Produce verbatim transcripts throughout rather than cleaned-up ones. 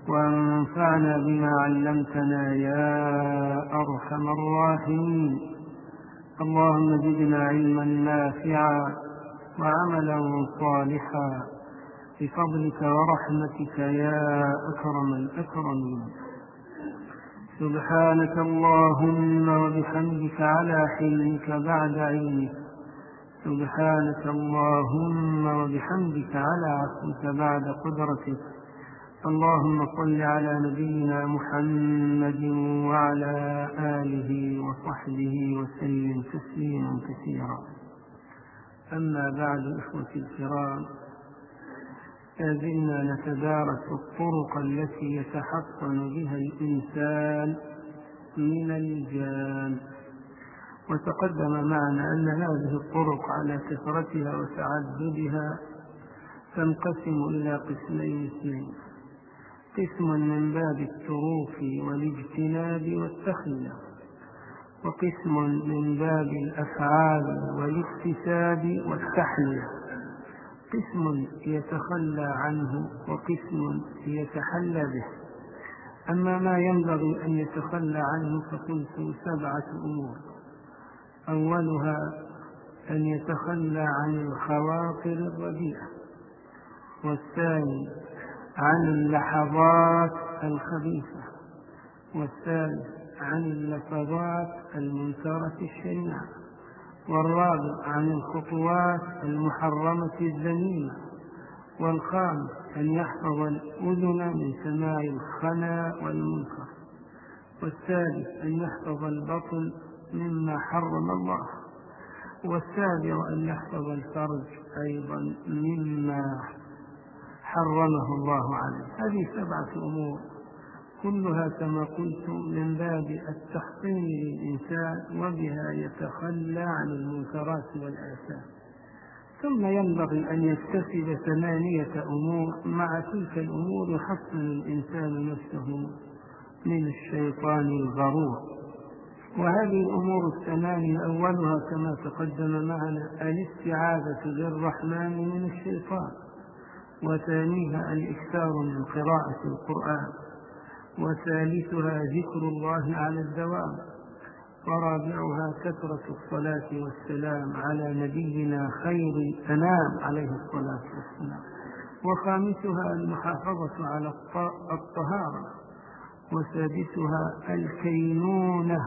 وانفعنا بما علمتنا يا أرحم الراحمين. اللهم زدنا علما نافعا وعملا صالحا بفضلك ورحمتك يا أكرم الأكرمين. سبحانك اللهم وبحمدك على حلمك بعد علمك. سبحانك اللهم وبحمدك على عفوك بعد قدرتك. اللهم صل على نبينا محمد وعلى آله وصحبه وسلم تسليما كثيرا. أما بعد، إخوتي الكرام، لازلنا نتدارس الطرق التي يتحصن بها الإنسان من الجان، وتقدم معنا أن هذه الطرق على كثرتها وتعددها تنقسم إلى قسمين اثنين: قسم من باب التروك والاجتناب والتخلية، وقسم من باب الأفعال والاكتساب والتحلية. قسم يتخلى عنه وقسم يتحلى به. أما ما ينبغي أن يتخلى عنه فقلت سبعة أمور: أولها أن يتخلى عن الخواطر الرديئة، والثاني عن اللحظات الخبيثة، والثالث عن اللفظات المنكرة الشنيعة، والرابع عن الخطوات المحرمة الذميمة، والخامس أن يحفظ الأذن من سماع الخنا والمنكر، والسادس أن يحفظ البطن مما حرم الله، والسابع أن يحفظ الفرج أيضا مما حرمه الله عليه. هذه سبعة أمور كلها كما قلت من باب التحصين للإنسان، وبها يتخلى عن المنكرات والآثام. ثم ينبغي أن يكتسب ثمانية أمور، مع تلك الأمور يحصن الإنسان نفسه من الشيطان الغرور. وهذه الأمور الثمانية أولها كما تقدم معنا الاستعاذة بالرحمن من الشيطان، وثانيها الإكثار من قراءة القرآن، وثالثها ذكر الله على الدوام، ورابعها كثرة الصلاة والسلام على نبينا خير الأنام عليه الصلاة والسلام، وخامسها المحافظة على الطهارة، وسادسها الكينونة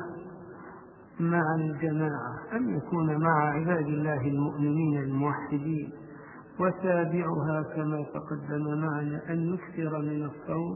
مع الجماعة، أن يكون مع عباد الله المؤمنين الموحدين، وسابعها كما تقدم معنا أن يكثر من الصوم،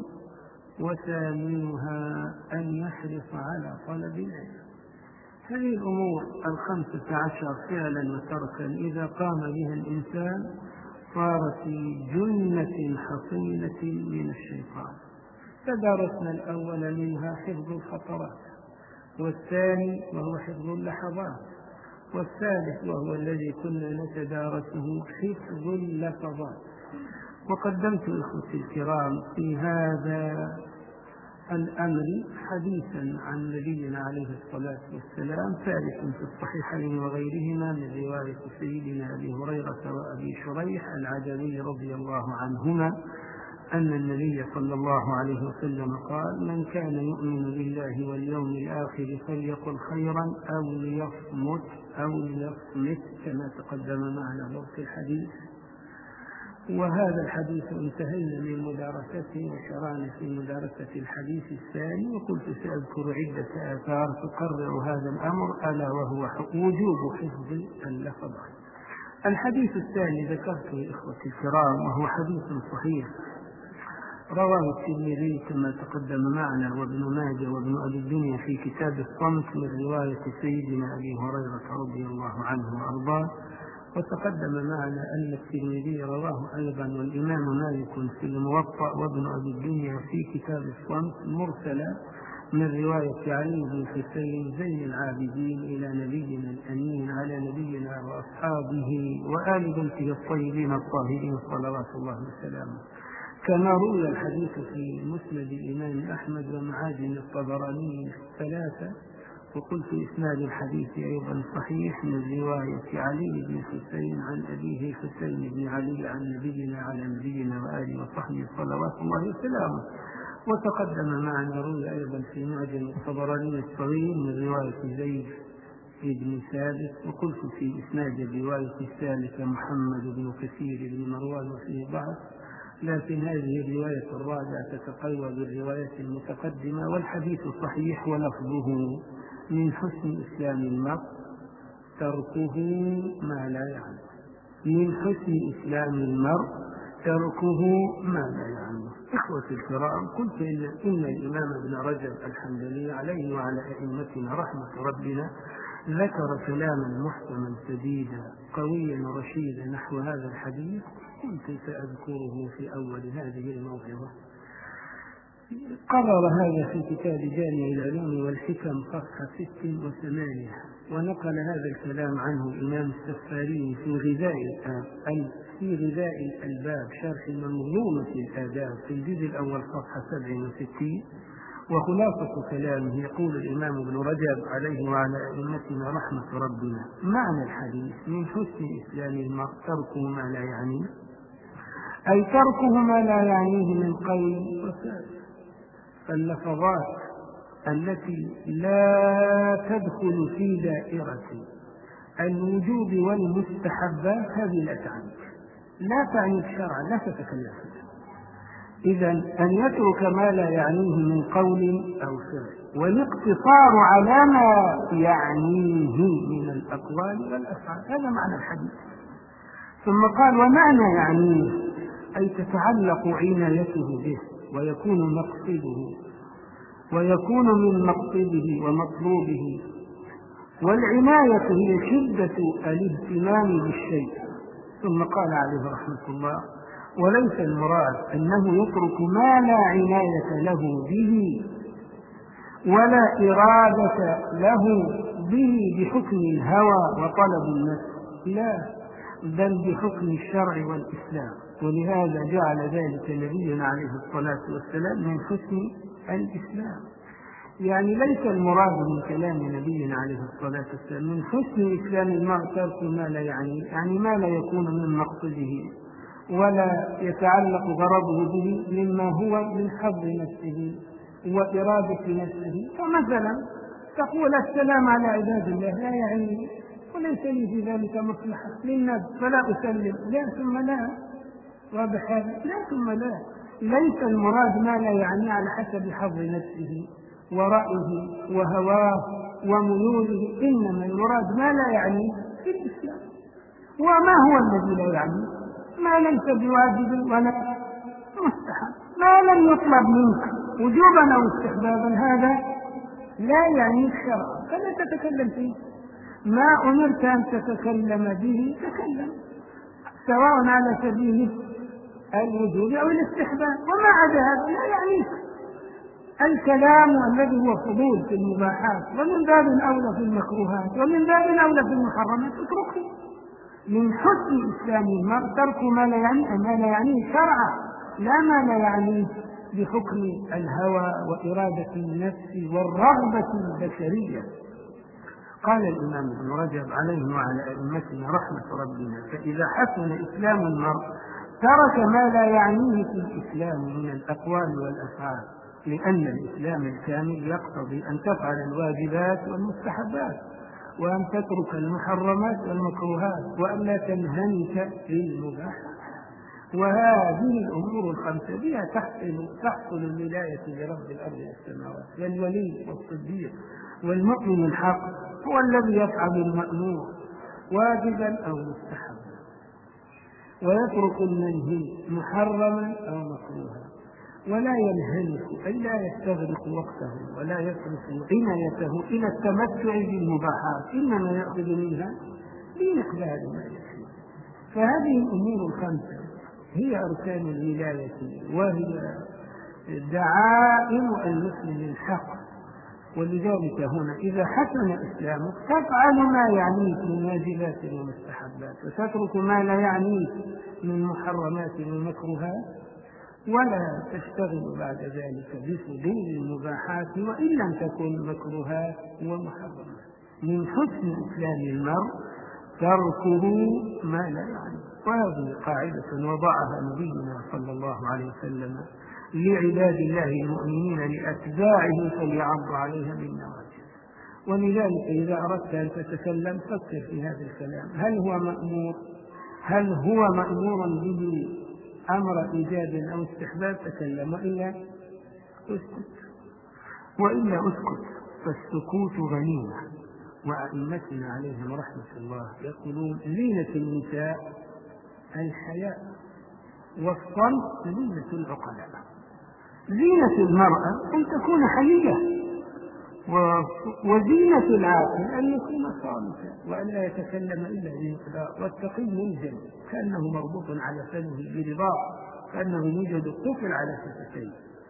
وثامنها أن يحرص على طلب العلم. هذه الأمور الخمسة عشر فعلا وتركا إذا قام بها الإنسان صار في جنة حصينة من الشيطان. تدارسنا الأول منها حفظ الخطرات، والثاني وهو حفظ اللحظات، والثالث وهو الذي كنا نتدارسه حفظ اللفظات. وقدمت إخوتي الكرام في هذا الأمر حديثا عن نبينا عليه الصلاة والسلام ثابت في الصحيحين وغيرهما من رواية سيدنا أبي هريرة وأبي شريح العدوي رضي الله عنهما أن النبي صلى الله عليه وسلم قال: من كان يؤمن بالله واليوم الآخر فليقل خيرا أو ليصمت أو ليصمت، كما تقدم معنا ضبط الحديث. وهذا الحديث انتهينا من مدارسته وشرعنا في مدارسة الحديث الثاني، وقلت سأذكر عدة آثار تقرر هذا الأمر، ألا وهو وجوب حفظ اللفظات. الحديث الثاني ذكرته إخوتي الكرام، وهو حديث صحيح رواه الترمذي كما تقدم معنا، وابن ماجه وابن أبي الدنيا في كتاب الصمت من رواية سيدنا أبي هريرة رضي الله عنه وأرضاه. وتقدم معنا أن الترمذي رواه أيضا والإمام مالك في الموطأ وابن أبي الدنيا في كتاب الصمت مرسلا من رواية علي بن حسين زين العابدين إلى نبينا الأمين على نبينا وأصحابه وآل بيته الطيبين الطاهرين صلوات الله وسلامه. كما روي الحديث في مسند الإمام أحمد ومعاجم الطبراني الثلاثة، وقلت إسناد الحديث أيضا صحيح من رواية علي بن حسين عن أبيه حسين بن علي عن نبينا على نبينا وآله وصحبه صلوات الله وسلامه. وتقدم معنا روي أيضا في معجم الطبراني الصغير من رواية زيد بن ثابت، وقلت في إسناد الرواية الثالثة محمد بن كثير بن مروان وفيه ضعف، لكن هذه الرواية الرابعة تتقوى بالرواية المتقدمة، والحديث صحيح ولفظه: من حسن إسلام المرء تركه ما لا يعنى. من حسن إسلام المرء تركه ما لا يعنى. إخوتي الكرام، قلت إن, إن الإمام ابن رجب الحنبلي عليه وعلى أئمتنا رحمة ربنا ذكر كلاما محكما سديدا قويا رشيدا نحو هذا الحديث، كنت سأذكره في أول هذه الموعظة. قرر هذا في كتاب جامع العلوم والحكم صفحة ست وثمانية، ونقل هذا الكلام عنه الإمام السفاري في غذاء الآب في غذاء الألباب شرح منظومة الآداب في الجزء الأول صفحة سبع وستين. وخلاصة كلامه يقول الإمام ابن رجب عليه وعلى أئمتنا رحمة ربنا: معنى الحديث من حسن إسلام المرء تركه ما لا يعنيه، أي تركه ما لا يعنيه من قول وفعل. فاللفظات التي لا تدخل في دائرة الوجوب والمستحبات هذه لا تعنيك، لا تعنيك شرعا، لا تتكلم فيها. إذن أن يترك ما لا يعنيه من قول أو فعل، والاقتصار على ما يعنيه من الأقوال والأفعال، هذا معنى الحديث. ثم قال: ومعنى يعنيه أي تتعلق عنايته به ويكون مقصده ويكون من مقصده ومطلوبه. والعناية هي شدة الاهتمام بالشيء. ثم قال عليه رحمة الله: وليس المراد أنه يترك ما لا عناية له به ولا إرادة له به بحكم الهوى وطلب النفس، لا، بل بحكم الشرع والإسلام. ولهذا جعل ذلك نبينا عليه الصلاة والسلام من حسن الإسلام. يعني ليس المراد من كلام نبينا عليه الصلاة والسلام من حسن إسلام المرء ترك ما لا يعني يعني ما لا يكون من مقصده ولا يتعلق غرضه به مما هو من حظ نفسه وإرادة نفسه. فمثلا تقول: السلام على عباد الله، لا يعني وليس لي في ذلك مصلحة للناس فلا أسلم، لا ثم لا، واضح هذا؟ لا ثم لا. ليس المراد ما لا يعني على حسب حظ نفسه ورأيه وهواه وميوله، إنما المراد ما لا يعني في الإسلام. وما هو الذي لا يعني؟ ما ليس بواجب ولا مستحب، ما لم يطلب منك وجوبا أو استحبابا، هذا لا يعني الشرع، فلا تتكلم فيه. ما أمرت أن تتكلم به تكلم، سواء على سبيل الوجوب أو الاستحباب، وما عدا هذا لا يعنيك. الكلام الذي هو فضول في المباحات، ومن باب أولى في المكروهات، ومن باب أولى في المحرمات، اتركه. من حسن إسلام المرء ترك ما لا يعني ما لا يعنيه شرعا، لا ما لا يعنيه بحكم الهوى وإرادة النفس والرغبة البشرية. قال الإمام ابن رجب عليه وعلى أئمتنا رحمة ربنا: فإذا حسن إسلام المرء ترك ما لا يعنيه في الإسلام من الأقوال والأفعال، لأن الإسلام الكامل يقتضي أن تفعل الواجبات والمستحبات، وأن تترك المحرمات والمكروهات، وأن لا تنهمك في المباحات. وهذه الأمور الخمسة بها تحصل تحصل الولاية لرب الأرض والسماوات. والولي والصديق والمؤمن الحق هو الذي يفعل المأمور واجبا أو مستحبا، ويترك المنهي محرما أو مكروها، ولا ينهمك أي لا يستغرق وقته ولا يصرف عنايته إلى التمتع بالمباحات، إنما يأخذ منها بمقدار ما يكفي. فهذه الأمور الخمسة هي أركان الولاية، وهي دعائم المسلم الحق. ولذلك هنا إذا حسن إسلامك تفعل ما يعنيك من واجبات ومستحبات، وتترك ما لا يعنيك من محرمات ومكروهات، ولا تشتغل بعد ذلك بفضول المباحات وإن لم تكن مكروهات ومحرمات. من حسن إسلام المرء تركه ما لا يعني. وهذه قاعدة وضعها نبينا صلى الله عليه وسلم لعباد الله المؤمنين لأتباعه فليعض عليها بالنواجذ. ولذلك إذا أردت أن تتكلم فكر في هذا الكلام، هل هو مأمور هل هو مأمور به أمر إيجاب أو استحباب؟ تكلم، وإلا اسكت وإلا اسكت فالسكوت غنيمة. وأئمتنا عليهم رحمة الله يقولون زينة النساء الحياء، والصمت زينة العقلاء. زينة المرأة أن تكون حيية، وزينة العاقل أن يكون صامتا وأن لا يتكلم إلا بمقدار. والتقي ملزم كأنه مربوط على فمه برضاه، كأنه يوجد قفل على شفتيه.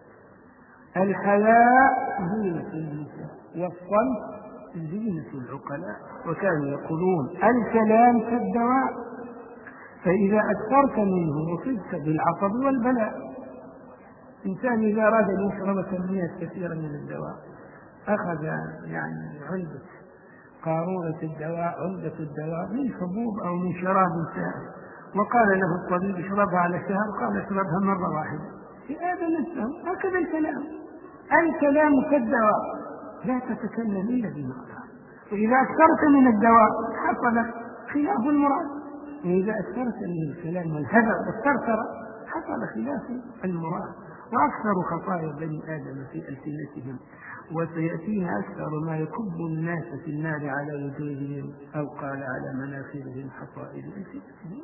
الحياء زينة النساء، والصمت زينة العقلاء. وكانوا يقولون الكلام كالدواء، فإذا أكثرت منه مصبت بالعصب والبلاء. إنسان إذا أراد أن يشرب كميات كثيرة من الدواء أخذ يعني علبة قارورة الدواء علبة الدواء من حبوب أو من شراب سائل، وقال له الطبيب اشربها على شهر، قال اشربها مرة واحدة. في هذا نفسه هكذا الكلام، الكلام كالدواء، لا تتكلم إلا بمقدار. وإذا أكثرت من الدواء حصل خلاف المراد، وإذا أكثرت من الكلام والهدر والثرثرة حصل خلاف المراد. وأكثر خطايا بني آدم في ألسنتهم، وسيأتينا أكثر ما يكب الناس في النار على وجوههم أو قال على مناخرهم حصائد ألسنتهم.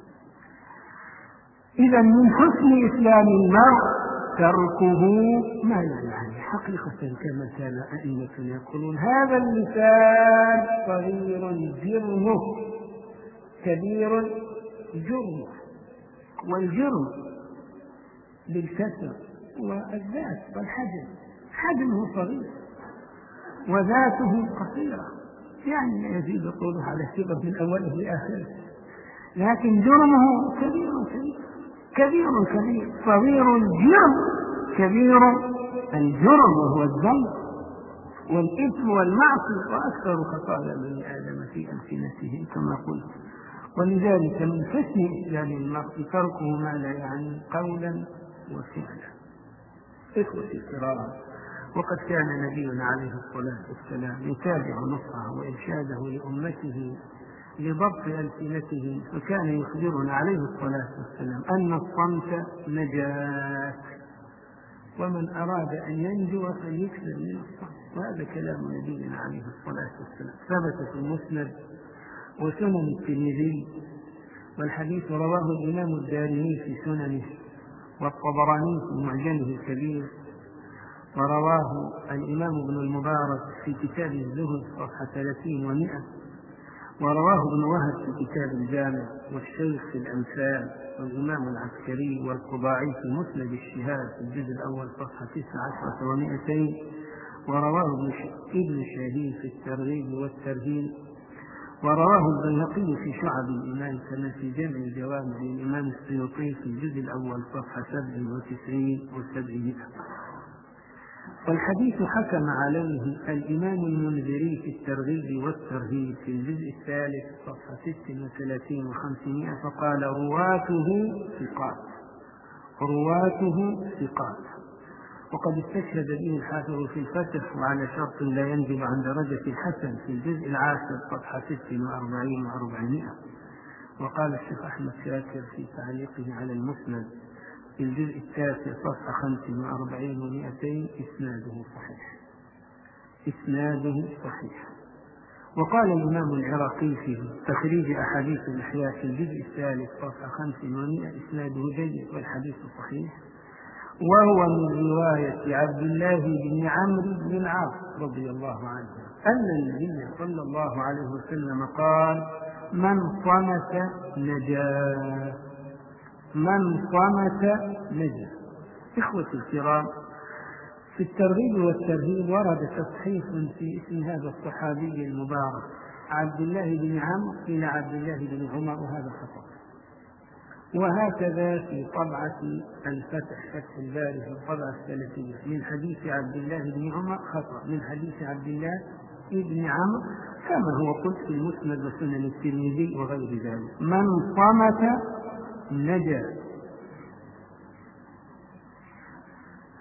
إذا من حسن إسلام المرء تركه ما لا يعني حقيقة، كما كان أئمتنا يقولون هذا اللسان صغير جرمه كبير جرمه. والجرم بالكسر والذات والحجم، حجمه صغير وذاته قصيرة، يعني يزيد طوله على الشبر من أوله لآخره، لكن جرمه كبير كبير كبير كبير. صغير الجرم كبير الجرم، وهو الذنب والإثم والمعصية، وأكثر خطايا بني آدم في ألسنتهم كما قلت. ولذلك من حسن إسلام المرء تركه ما لا يعني قولا وفعلا. إخوتي الكرام، وقد كان نبينا عليه الصلاة والسلام يتابع نصحه وإرشاده لأمته لضبط ألسنتهم، فكان يخبرنا عليه الصلاة والسلام أن الصمت نجاة، ومن أراد أن ينجو فليكثر من الصمت. وهذا كلام نبينا عليه الصلاة والسلام ثبت في المسند وسنن الترمذي، والحديث رواه الإمام الدارمي في سننه، والطبراني في معجمه الكبير، ورواه الإمام ابن المبارك في كتاب الزهد صفحة ثلاثين ومئة، ورواه ابن وهب في كتاب الجامع، والشيخ في الأمثال، والإمام العسكري والقضاعي في مسند الشهاد في الجزء الأول صفحة تسعة عشرة ومئتين، ورواه ابن شاهين في الترغيب والترهيب، ورواه البيهقي في شعب الإيمان كما في جامع الجوامع للإمام السيوطي في الجزء الأول صفحة سبع وتسعين وسبعمائة. والحديث حكم عليه الإمام المنذري في الترغيب والترهيب في الجزء الثالث صفحة ست وثلاثين وخمسمائة، فقال رواته ثقات رواته ثقات. وقد استشهد به الحافظ في الفتح وعلى شرط لا ينزل عن درجة الحسن في الجزء العاشر صفحة ست وأربعين وأربعمائة. وقال الشيخ أحمد شاكر في تعليقه على المسند في الجزء التاسع صفحة خمس وأربعين ومئتين إسناده صحيح إسناده صحيح. وقال الإمام العراقي في تخريج أحاديث الإحياء في الجزء الثالث صفحة خمس ومئة إسناده جيد والحديث صحيح. وهو من رواية عبد الله بن عمرو بن العاص رضي الله عنه أن النبي صلى الله عليه وسلم قال من صمت نجا من صمت نجا. إخوتي الكرام، في الترغيب والترهيب ورد تصحيح في اسم هذا الصحابي المبارك عبد الله بن عمرو إلى عبد الله بن عمر، وهذا خطأ. وهكذا في طبعة الفتح فتح الباري في الطبعة الثلاثية من حديث عبد الله بن عمر خطأ من حديث عبد الله بن عمرو، كما هو قلت في المسند وسنن الترمذي وغير ذلك. من صمت نجا.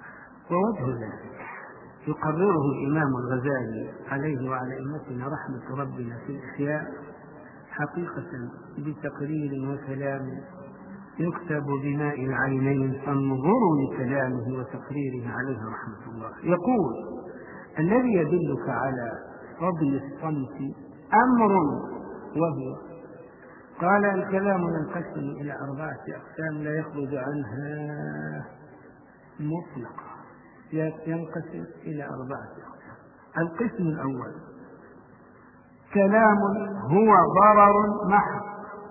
ووجه ذلك يقرره الإمام الغزالي عليه وعلى أئمتنا رحمة ربنا في الإحياء حقيقة بتقرير وكلام يكتب بماء العينين، فانظروا لكلامه وتقريره عليه رحمة الله. يقول: الذي يدلك على فضل الصمت أمر وهو، قال: الكلام ينقسم إلى أربعة أقسام لا يخرج عنها مطلقا، ينقسم إلى أربعة أقسام. القسم الأول كلام هو ضرر محض.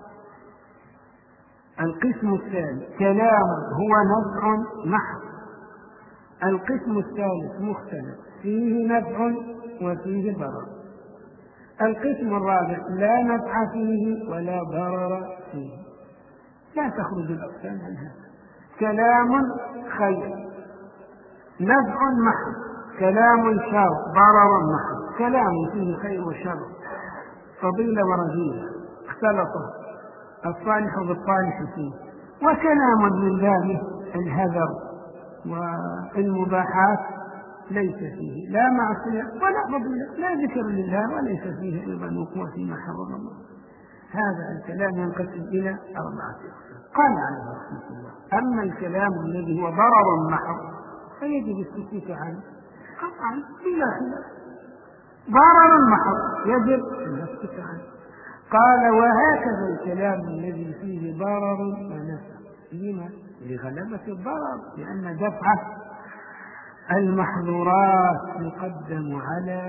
القسم الثاني كلام هو نفع محض. القسم الثالث مختلف فيه نفع وفيه ضرر. القسم الرابع لا نفع فيه ولا ضرر فيه. لا تخرج الأقسام عن هذا. كلام خير، نفع محض. كلام شر، ضرر محض. كلام فيه خير وشر، فضيلة ورذيلة، اختلطه الصالح بالصالح فيه. وكلام من باب الهذر والمباحات ليس فيه لا معصية ولا فضيلة، لا ذكر لله، وليس فيه أيضا وقوع فيما حرم الله. هذا الكلام ينقسم إلى أربعة أقسام. قال عليه رحمة الله: أما الكلام الذي هو ضرر محض فيجب السكوت عنه قطعا بلا خلاف. ضرر محض يجب السكوت عنه. قال: وهكذا الكلام الذي فيه ضرر ونفع. لما؟ لغلبة الضرر، لأن دفعه المحظورات يقدم على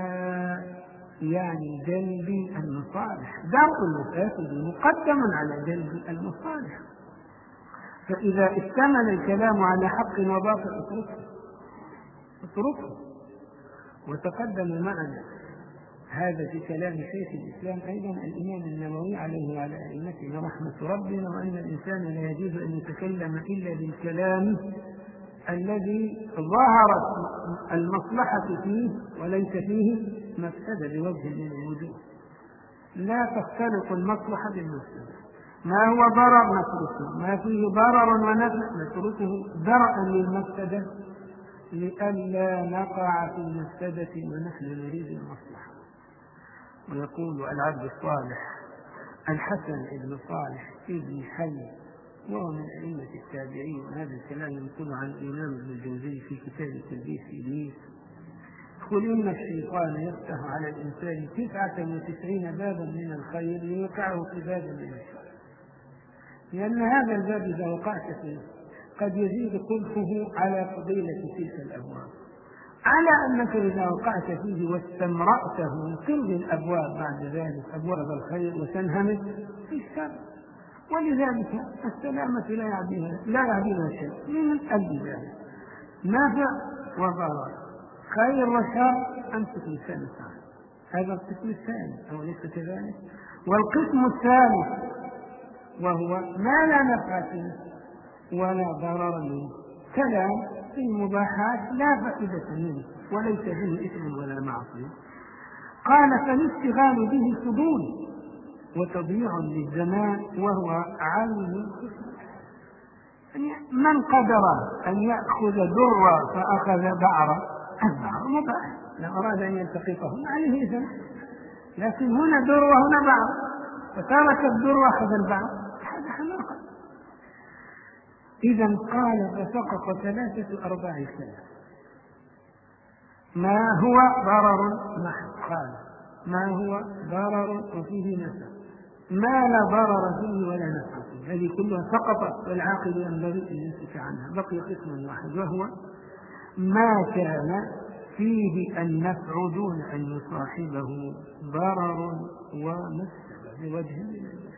يعني جلب المصالح. درء المفاسد مقدم على جلب المصالح. فإذا اشتمل الكلام على حق وباطل اتركه اتركه وتقدم معنا هذا في كلام شيخ الإسلام أيضا الإمام النووي عليه وعلى أئمتنا رحمة ربنا، وأن الإنسان لا يجوز أن يتكلم إلا بالكلام الذي ظهرت المصلحة فيه وليس فيه مفسدة بوجه من الوجوه. لا تختلط المصلحة بالمفسدة. ما هو ضرر نتركه، ما فيه ضرر ونفع نتركه درءا للمفسدة، لئلا نقع في المفسدة ونحن نريد المصلحة. ويقول العبد الصالح الحسن بن صالح بن حي، وهو من أئمة التابعين، وهذا الكلام ينقل عن الإمام ابن الجوزي في كتاب تلبيس إبليس: قل إن الشيطان يفتح على الإنسان تسعة وتسعين بابا من الخير ليوقعه في باب من الشر، لأن هذا الباب إذا وقعت فيه قد يزيد قلفه على فضيلة تلك الأبواب، على أنك إذا وقعت فيه واستمرأته من كل الأبواب بعد ذلك أبواب الخير وتنهمك في الشر. ولذلك السلامة لا يعديها لا يعديها شيء من أجل ذلك. نفع وضرر، خير وشر، أمسك لسانك عنه. هذا القسم الثاني، أو ليس كذلك؟ والقسم الثالث وهو ما لا نفع فيه ولا ضرر منه، كلام في المباحات لا فائدة منه وليس فيه إثم ولا معصية. قال: فالاشتغال به فضول وتضييع للزمان وهو عين القسم. من قدر أن يأخذ درا فأخذ بعرا، البعر مباح، لا أراد أن يلتقطه عليه إثم، لكن هنا در وهنا بعر، فترك الدر وأخذ البعر، هذا حماقة. إذا قال: فسقط ثلاثة أرباع الكلام. ما هو ضرر محض، قال: ما هو ضرر وفيه نفع، ما لا ضرر فيه ولا نفع فيه، هذه كلها سقطت، والعاقل ينبغي أن يمسك عنها. بقي قسم واحد وهو ما كان فيه النفع دون أن يصاحبه ضرر ومفسدة بوجه من الوجه.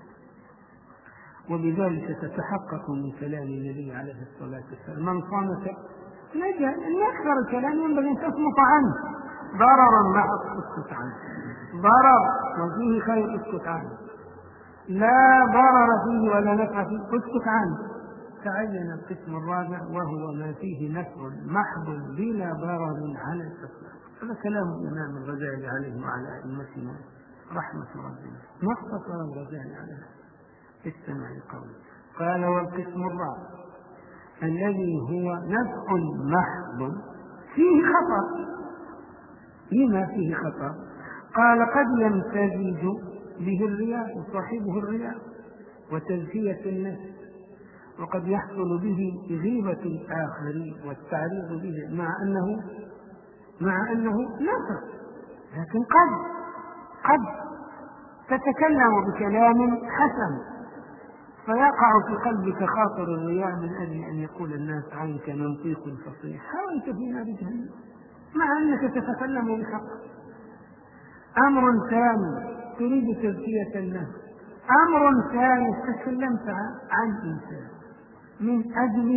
وبذلك تتحقق من كلام النبي عليه الصلاة والسلام: من صامت نجا. أن أكثر الكلام ينبغي أن تصمت عنه. ضرر محض اسكت عنه، ضرر وفيه خير اسكت عنه، لا ضرر فيه ولا نفع فيه اسكت عنه. تعين القسم الرابع وهو ما فيه نفع محض بلا ضرر على الإطلاق. هذا كلام الإمام الغزالي عليه وعلى أئمتنا رحمة ربنا. مختصر الغزالي عليه استمع لقوله. قال: والقسم الرابع الذي هو نفع محض فيه خطأ. لما فيه خطأ؟ قال قد يمتزج به الرياء وصاحبه الرياء وتزكية النفس، وقد يحصل به غيبة الآخرين والتعريض به مع أنه مع أنه نفر. لكن قد قد تتكلم بكلام حسن فيقع في قلبك خاطر الرياء من أجل أن يقول الناس عنك منطيق فصيح، وأنت في نار جهنم مع أنك تتكلم بحق. أمر ثاني تريد تزكية النفس. أمر ثالث تكلمت عن إنسان من أجل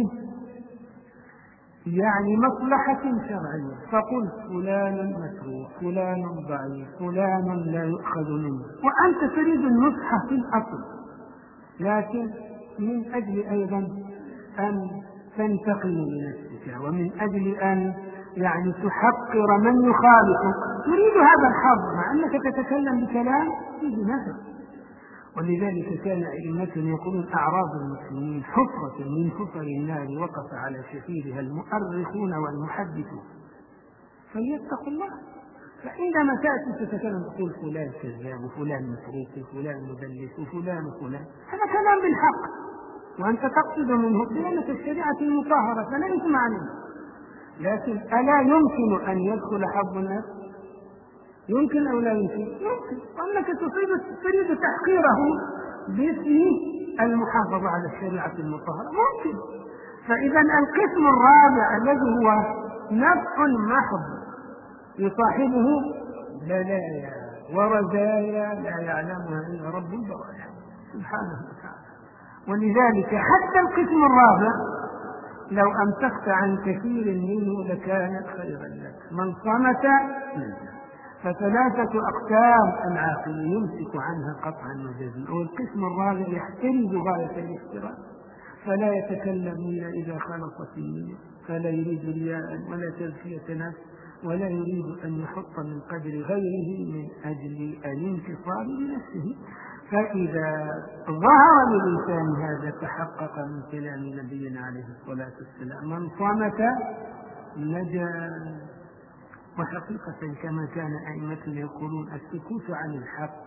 يعني مصلحة شرعية، فقلت فلان متروك، فلان ضعيف، فلان لا يؤخذ منه، وأنت تريد النصح في الأصل، لكن من أجل أيضا أن تنتقم لنفسك ومن أجل أن يعني تحقر من يخالفك تريد هذا الحظ مع أنك تتكلم بكلام فيه نفع. ولذلك كان أئمتنا يقولون أعراض المسلمين حفرة من حفر النار وقف على شفيرها المؤرخون والمحدثون فليتقوا الله. فعندما تأتي تتكلم تقول فلان كذاب وفلان متروك وفلان مدلس وفلان وفلان، هذا كلام بالحق وأنت تقصد منه صيانة الشريعة المطهرة فلا إثم عليه. لكن ألا يمكن أن يدخل حظ الناس؟ يمكن أو لا يمكن؟ يمكن، وأنك تريد تحقيره باسم المحافظة على الشريعة المطهرة ممكن. فإذا القسم الرابع الذي هو نفع محض يصاحبه بلايا ورزايا لا يعلمها إلا رب البرايا سبحانه وتعالى. ولذلك حتى القسم الرابع لو أمسكت عن كثير منه لكان خيرا لك. من صمت فثلاثة أقسام العاقل يمسك عنها قطعا وجزما. والقسم الرابع يحترز غاية الاحتراز فلا يتكلم إلا إذا خلصت النية، فلا يريد رياء ولا تزكية نفس ولا يريد أن يحط من قدر غيره من أجل الانتصار لنفسه. فإذا ظهر للإنسان هذا تحقق من كلام نبينا عليه الصلاة والسلام من صمت نجا. وحقيقة كما كان أئمتنا يقولون السكوت عن الحق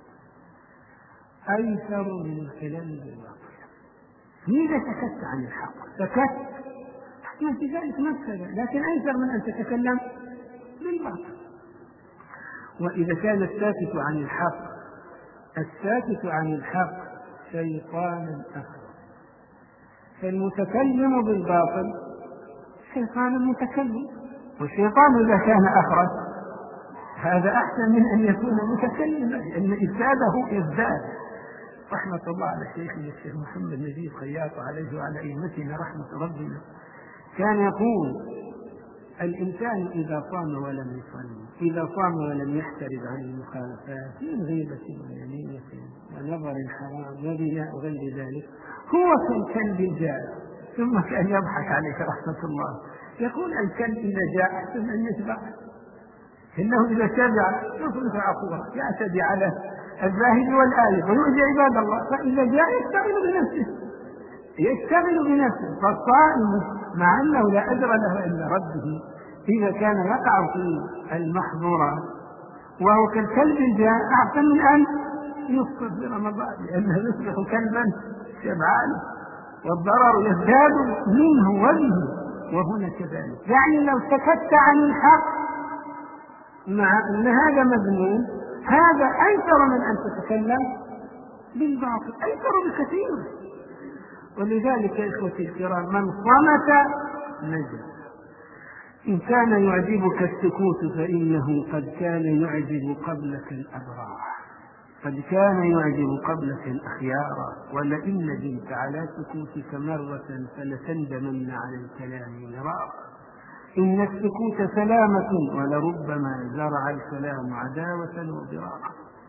أيسر من الكلام بالباطل. إذا سكت عن الحق سكت حكمة ذلك مفسدة، لكن أيسر من أن تتكلم بالباطل. وإذا كان الساكت عن الحق الساكت عن الحق شيطانا أخر، فالمتكلم بالباطل شيطان متكلم، والشيطان إذا كان أخرس هذا أحسن من أن يكون متكلما لأن إفساده يزداد. رحمة الله على شيخنا الشيخ محمد نجيب خياط عليه وعلى أئمتنا رحمة ربنا كان يقول الإنسان إذا صام ولم يصلي، إذا صام ولم يحترز عن المخالفات من غيبة ونميمة ونظر حرام وبناء وغير ذلك هو كالكلب الجائع. ثم كان يضحك عليه رحمة الله يقول الكلب إذا جاء أحسن أن يتبع، إنه إذا تبع يصرف عقوبة يعتدي على الزاهد والآية ويؤذي عباد الله، فإذا جاء يشتغل بنفسه يشتغل بنفسه. فالصائم مع أنه لا أجر له إلا ربه إذا كان يقع في المحظورات وهو كالكلب الجاء أحسن من أن يفطر في رمضان لأنه يصبح كلبا شبعان والضرر يزداد منه وبه. وهنا كذلك يعني لو سكت عن الحق مع أن هذا مذموم هذا أيسر من أن تتكلم بالباطل، أيسر بكثير. ولذلك إخوتي الكرام من صمت نجا. إن كان يعجبك السكوت فإنه قد كان يعجب قبلك الأبرار، قد كان يعجب قبلك الأخيار، ولئن ندمت على سكوتك مرة فلتندمن على الكلام مرارا. إن السكوت سلامة ولربما زرع الكلام عداوة وضرارا.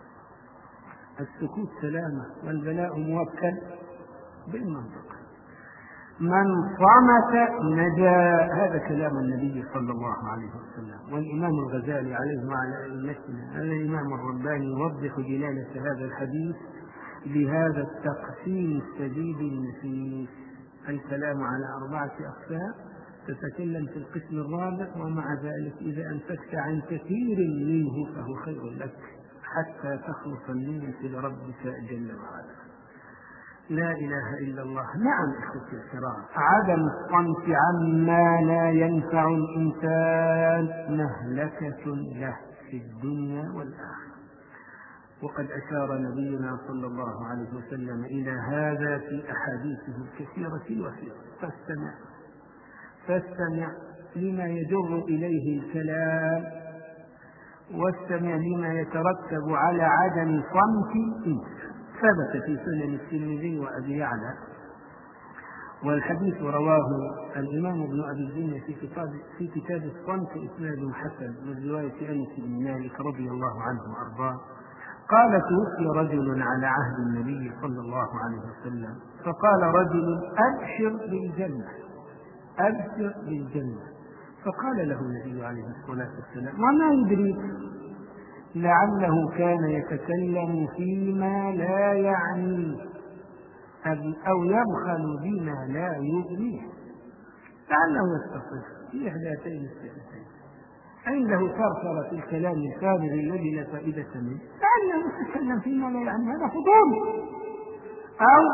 السكوت سلامة والبلاء موكل بالمنطق. من صمت نجا، هذا كلام النبي صلى الله عليه وسلم. والإمام الغزالي عليه وعلى أئمتنا هذا الإمام الرباني يوضح دلالة هذا الحديث بهذا التقسيم الشديد النفيس. الكلام على أربعة أقسام تتكلم في القسم الرابع: ومع ذلك إذا أمسكت عن كثير منه فهو خير لك حتى تخلص النية لربك جل وعلا. لا إله إلا الله. نعم إخوتي الكرام، عدم الصمت عما لا ينفع الإنسان مهلكة له في الدنيا والآخرة، وقد أشار نبينا صلى الله عليه وسلم إلى هذا في أحاديثه الكثيرة الوفيرة. فاستمع فاستمع لما يجر إليه الكلام، واستمع لما يترتب على عدم صمت الإنسان. ثبت في سنن الترمذي وأبي يعلى، والحديث رواه الإمام ابن أبي الدنيا في كتاب في كتاب الصمت إسناد حسن من رواية أنس بن مالك رضي الله عنه وأرضاه قال: توفي رجل على عهد النبي صلى الله عليه وسلم، فقال رجل: أبشر بالجنة أبشر بالجنة. فقال له النبي عليه الصلاة والسلام: وما يدريك لعله كان يتكلم فيما لا يعنيه أو يبخل بما لا يغنيه. لعله يتصف في إحداثين السنتين، عنده ثرثرة في الكلام الفارغ الذي لا فائدة منه، لعله يتكلم فيما لا يعني، هذا فضول، أو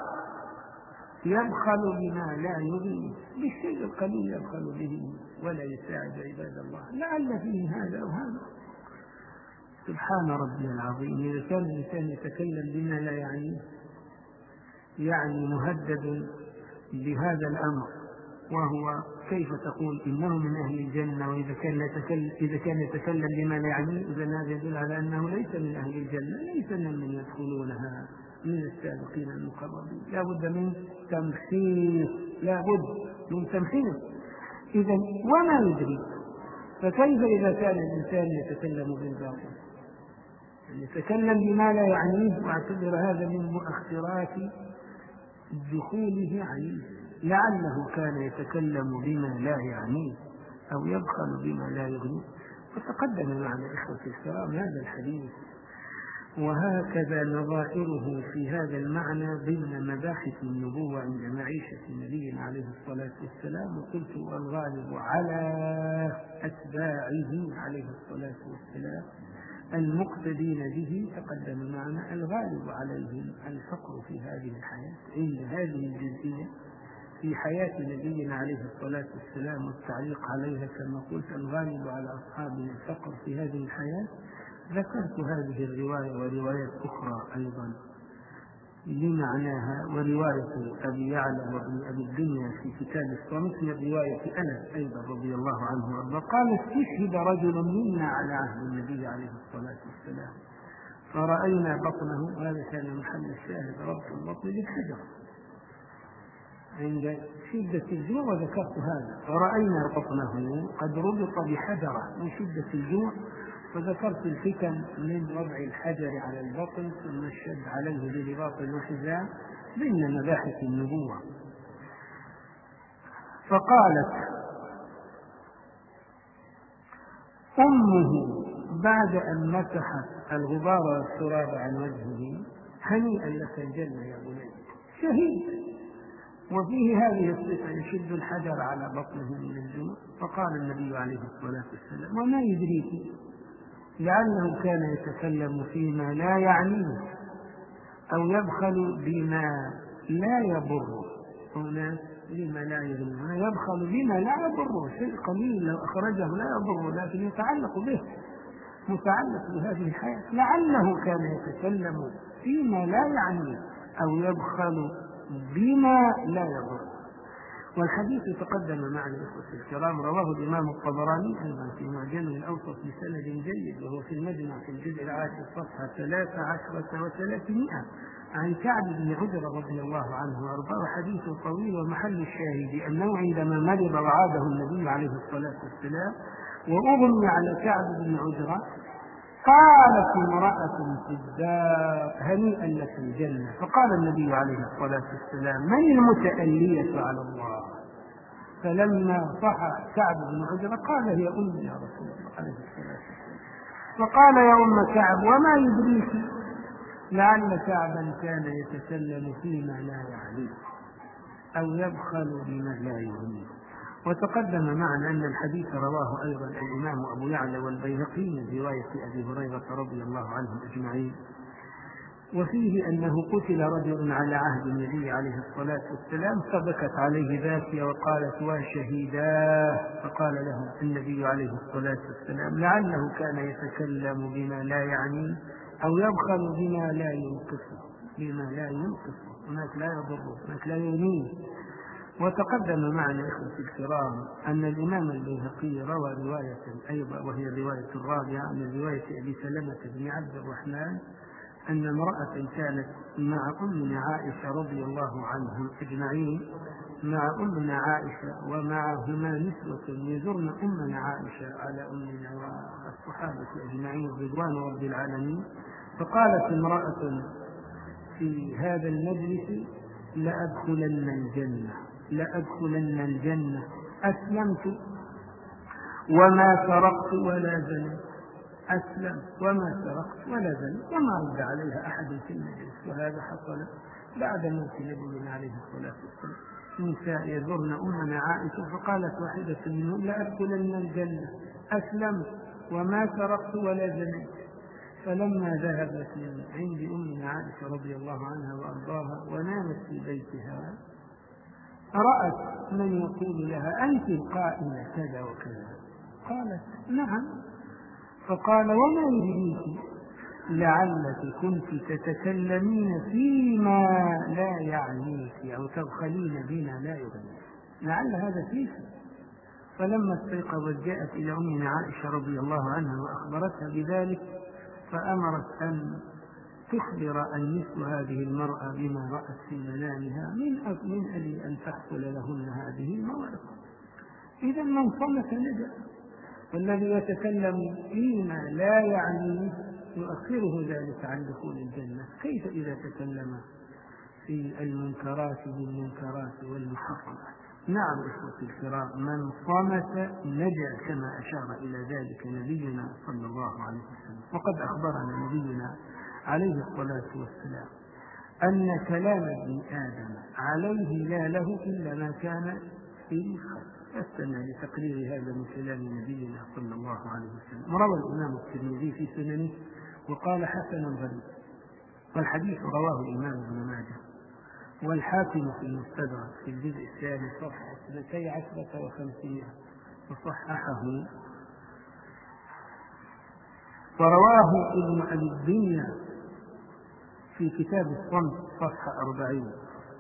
يبخل بما لا يغنيه، بالشيء القليل يبخل به ولا يساعد عباد الله، لعل فيه هذا وهذا. سبحان ربي العظيم. إذا كان الإنسان يتكلم بما لا يعنيه، يعني مهدد بهذا الأمر، وهو كيف تقول إنه من أهل الجنة، وإذا كان يتكلم إذا كان يتكلم بما لا يعنيه إذا هذا يدل على أنه ليس من أهل الجنة، ليس من يدخلونها من السابقين المقربين. لا بد من تمحيص، لا بد من تمحيص. إذا وما يدري، فكيف إذا كان الإنسان يتكلم بالباطل، يتكلم بما لا يعنيه، واعتبر هذا من مؤخرات دخوله عليه، لعله كان يتكلم بما لا يعنيه أو يبخل بما لا يغنيه. وتقدم معنا إخوة الكرام هذا الحديث، وهكذا نظائره في هذا المعنى ضمن مباحث النبوة عند معيشة نبينا عليه الصلاة والسلام. وقلت: الغالب على أتباعه عليه الصلاة والسلام المقتدين به، تقدم معنا الغالب عليهم الفقر في هذه الحياة عند هذه الجزئية في حياة نبينا عليه الصلاة والسلام، والتعليق عليها كما قلت: الغالب على أصحابنا الفقر في هذه الحياة. ذكرت هذه الرواية وروايات أخرى أيضا لمعناها، ورواية أبي يعلى وابن أبي الدنيا في كتاب الصمت من رواية أنس أيضا رضي الله عنه وارضاه قال: استشهد رجل منا على عهد النبي عليه الصلاة والسلام فرأينا بطنه، وهذا كان محل الشاهد، ربط البطن بالحجر عند شدة الجوع، وذكرت هذا، ورأينا بطنه قد ربط بحجرة من شدة الجوع، وذكرت الفتن من وضع الحجر على البطن ثم الشد عليه برباط وحزام ضمن مباحث النبوة. فقالت أمه بعد أن مسحت الغبار والتراب عن وجهه: هنيئا لك الجنة يا بني، شهيد. وفيه هذه الصفة: يشد الحجر على بطنه من الجوع. فقال النبي عليه الصلاة والسلام: وما يدريك لعله كان يتكلم فيما لا يعنيه أو يبخل بما لا يضره. هنا بما لا يضره، يبخل بما لا يضره، شيء قليل لو أخرجه لا يضره، لكن يتعلق به، متعلق بهذه الحياة. لعله كان يتكلم فيما لا يعنيه أو يبخل بما لا يضره. والحديث تقدم معنا إخوة الكرام، رواه الإمام الطبراني أيضا في معجم الأوسط بسند جيد، وهو في المجمع في الجزء العاشر صفحة ثلاث عشرة وثلاثمائة عن كعب بن عجرة رضي الله عنه وأرضاه. حديث طويل، ومحل الشاهد أنه عندما مرض وعاده النبي عليه الصلاة والسلام وأغمي على كعب بن عجرة قالت امرأة في الدار: هنيئا لك الجنة. فقال النبي عليه الصلاة والسلام: من المتألية على الله؟ فلما صح كعب بن عجرة قال: هي أمي يا رسول الله عليه الصلاة والسلام. فقال: يا أم كعب، وما يدريك لعل كعبا كان يتكلم فيما لا يعنيه أو يبخل بما لا يعنيه. وتقدم معنا أن الحديث رواه أيضا الإمام أبو يعلى والبيهقي من رواية أبي هريرة رضي الله عنهم أجمعين، وفيه أنه قتل رجل على عهد النبي عليه الصلاة والسلام فبكت عليه باكية وقالت وشهيداه، فقال له النبي عليه الصلاة والسلام لعله كان يتكلم بما لا يعنيه أو يبخل بما لا ينقصه، بما لا ينقصه، هناك لا يضره، هناك لا يغنيه. وتقدم معنا إخوة الكرام أن الإمام البيهقي روى رواية أيضا وهي الرواية الرابعة من رواية أبي سلمة بن عبد الرحمن أن امرأة كانت مع أمنا عائشة رضي الله عنهم أجمعين، مع أمنا عائشة ومعهما نسوة يزرن أمنا عائشة على أمنا والصحابة أجمعين رضوان رب العالمين، فقالت امرأة في هذا المجلس لأدخلن الجنة لأدخلن الجنة أسلمت وما سرقت ولا زنيت، أسلم وما سرقت ولا زنيت، وما رد عليها أحد في المجلس. وهذا حصل بعد موت نبينا عليه الصلاة والسلام. نساء يزرن أمنا عائشة فقالت واحدة منهم لأدخلن الجنة أسلمت وما سرقت ولا زنيت. فلما ذهبت من عند أمنا عائشة رضي الله عنها وأرضاها ونامت في بيتها رأت من يقول لها أنت القائلة كذا وكذا، قالت نعم، فقال وما يدريك لعلك كنت تتكلمين فيما لا يعنيك أو تبخلين بما لا يغنيك، لعل هذا فيك. فلما استيقظت جاءت إلى أمنا عائشة رضي الله عنها وأخبرتها بذلك، فأمرت أن تخبر النسوة هذه المرأة بما رأت في منامها من من أجل أن تحصل لهن هذه الموعظة. إذا من صمت نجا، والذي يتكلم فيما لا يعنيه يؤخره ذلك عن دخول الجنة. كيف إذا تكلم في المنكرات بالمنكرات والمحرمات؟ نعم إخوتي الكرام، من صمت نجا كما أشار إلى ذلك نبينا صلى الله عليه وسلم. وقد أخبرنا نبينا عليه الصلاة والسلام أن كلام ابن آدم عليه لا له إلا ما كان في الخير. أستنى لتقرير هذا من كلام نبينا صلى الله عليه وسلم. روى الإمام الترمذي في سننه وقال حسن غريب، والحديث رواه الإمام ابن ماجه والحاكم في المستدرك في الجزء الثاني صفحة اثنتي عشرة وخمسين وصححه. ورواه ابن أبي الدنيا في كتاب الصمت صفحة أربعين.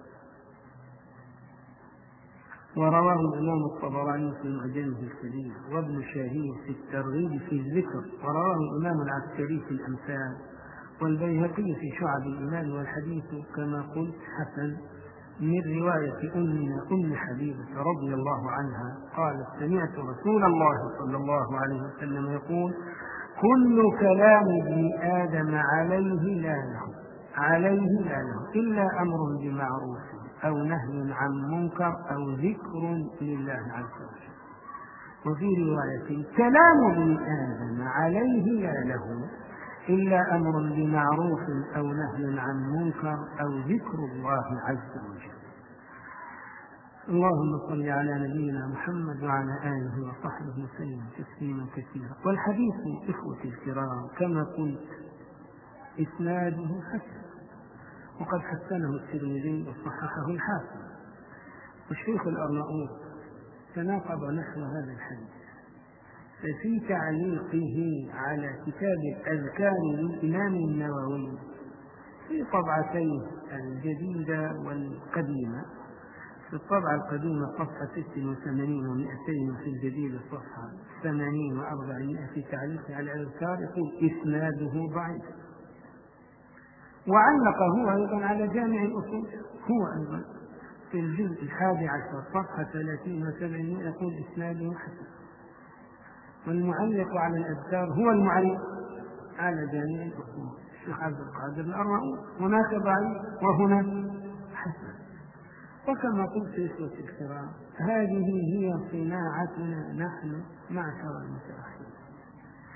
ورواه الإمام الطبراني في معجمه الكبير وابن شاهين في الترغيب في الذكر. ورواه الإمام العسكري في الأمثال والبيهقي في شعب الإيمان. والحديث كما قلت حسن من رواية أمنا أم حبيبة رضي الله عنها قالت سمعت رسول الله صلى الله عليه وسلم يقول كل كلام ابن آدم عليه لا له عليه لا له إلا أمر بمعروف أو نهي عن منكر أو ذكر لله عز وجل. وفي رواية كلام ابن آدم عليه لا له إلا أمر بمعروف أو نهي عن منكر أو ذكر الله عز وجل. اللهم صل على نبينا محمد وعلى آله وصحبه وسلم تسليما كثيرا. والحديث إخوتي الكرام كما قلت إسناده حسن، وقد حسنه الترمذي وصححه الحاكم. والشيخ الأرناؤوط تناقض نحو هذا الحديث ففي تعليقه على كتاب الأذكار للإمام النووي في طبعتين الجديدة والقديمة. في الطبعة القديمة صفحة ست وثمانين ومئتين، وفي الجديدة صفحة ثمانين وأربعين في تعليقه على الأذكار يقول إسناده ضعيف. وعلق هو أيضا على جامع الأصول، هو أيضا في الجزء الحادي عشر صفحة ثلاثين وسبعين يقول إسناده حسن. والمعلق على الأذكار هو المعلق على جامع الأصول الشيخ عبد القادر الأرناؤوط، هناك ضعيف وهنا حسن. وكما قلت إخوتي الكرام هذه هي صناعتنا نحن معشر المتأخرين.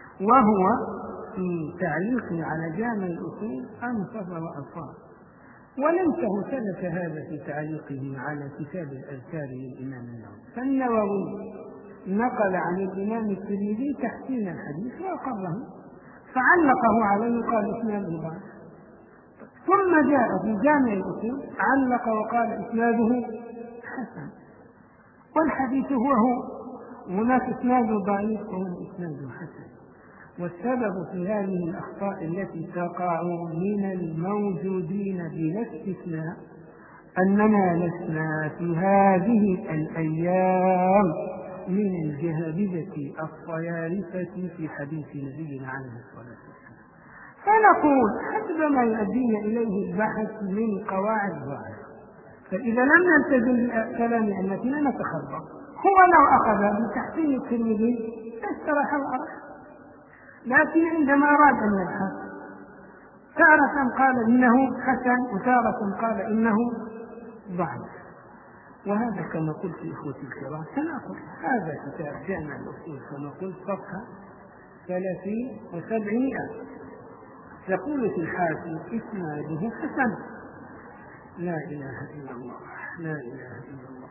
وهو في تعليقه على جامع الأصول أنصف وأصاب، وليته سلك هذا في تعليقه على كتاب الأذكار للإمام النووي، فالنووي نقل عن الإمام الترمذي تحسين الحديث وأقره، فعلقه عليه قال إسناده ضعيف، ثم جاء في جامع الأصول علق وقال إسناده حسن، والحديث هو هو، هناك إسناده ضعيف وهنا إسناده حسن. والسبب في هذه الأخطاء التي تقع من الموجودين بلا استثناء أننا لسنا في هذه الأيام من الجهابذة الصيارفة في حديث نبينا عليه الصلاة والسلام، فنقول حسب ما يؤدي إليه البحث من قواعد ظاهرة، فإذا لم نلتزم بكلام أئمتنا نتخبط. هو لو أخذ بتحسين الترمذي استراح وأرح، لكن عندما أراد أن يبحث تارة قال إنه حسن وتارة قال إنه ضعيف، وهذا كما قلت إخوتي الكرام سنقول هذا كتاب جامع الأصول كما قلت صفحة ثلاثين وسبعمائة، يقول في الحاشية إسناده حسن. لا إله إلا الله، لا إله إلا الله.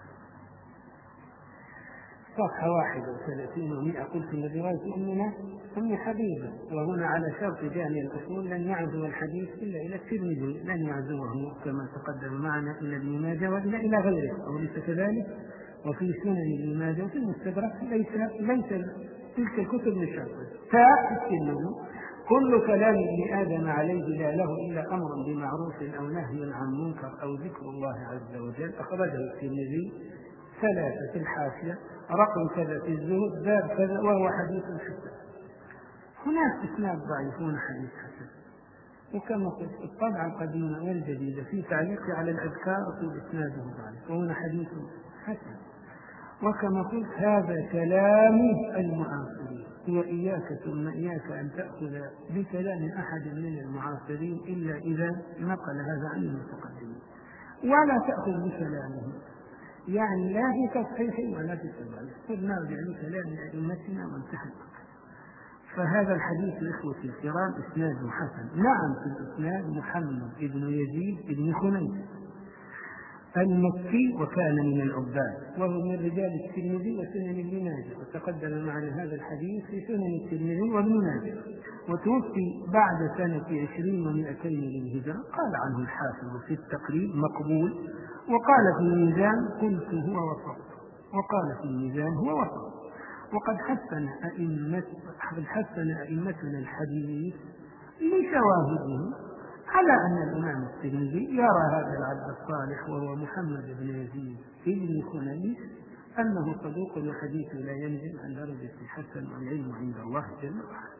صفحة واحد وثلاثين ومئة، قلت من رواية أمنا أم حبيبة، وهنا على شرط جامع الأصول لن يعزو الحديث إلا إلى الترمذي، لن يعزوه كما تقدم معنا إلى ابن ماجه وإلا إلى غيره، أو ليس كذلك. وفي سنن ابن ماجه وفي المستدرك ليس ليس تلك الكتب من شرط تاء الترمذي كل كلام ابن آدم عليه لا له إلا أمر بمعروف أو نهي عن منكر أو ذكر الله عز وجل، أخرجه الترمذي ثلاثة في الحاشية رقم كذا في الزهد باب كذا وهو حديث حسن. هناك إسناد ضعيف هنا حديث حسن، وكما قلت الطبعة القديمة والجديدة في تعليق على الأذكار في إسناده ضعيف وهنا حديث حسن. وكما قلت هذا كلام المعاصرين، وإياك ثم إياك أن تأخذ بكلام أحد من المعاصرين إلا إذا نقل هذا عن المتقدمين، ولا تأخذ بكلامه يعني لا في تصحيح ولا في تضعيف، قد نرجع لكلام أئمتنا وانتهى. فهذا الحديث إخوتي الكرام إسناده حسن. نعم في الإسناد محمد بن يزيد بن خنيس المكي وكان من العباد، وهو من رجال الترمذي وسنن ابن ماجه، وتقدم معنا هذا الحديث في سنن الترمذي وابن ماجه، وتوفي بعد سنة عشرين ومائتين للهجرة. قال عنه الحافظ في التقريب مقبول، وقال في الميزان قلت هو وسط، وقال في الميزان هو وسط. وقد حسن أئمة حسن أئمتنا الحديث لشواهده على أن الإمام الترمذي يرى هذا العبد الصالح وهو محمد بن يزيد بن خنيس أنه صدوق وحديثه لا ينزل عن درجة الحسن، والعلم عند الله جل وعلا.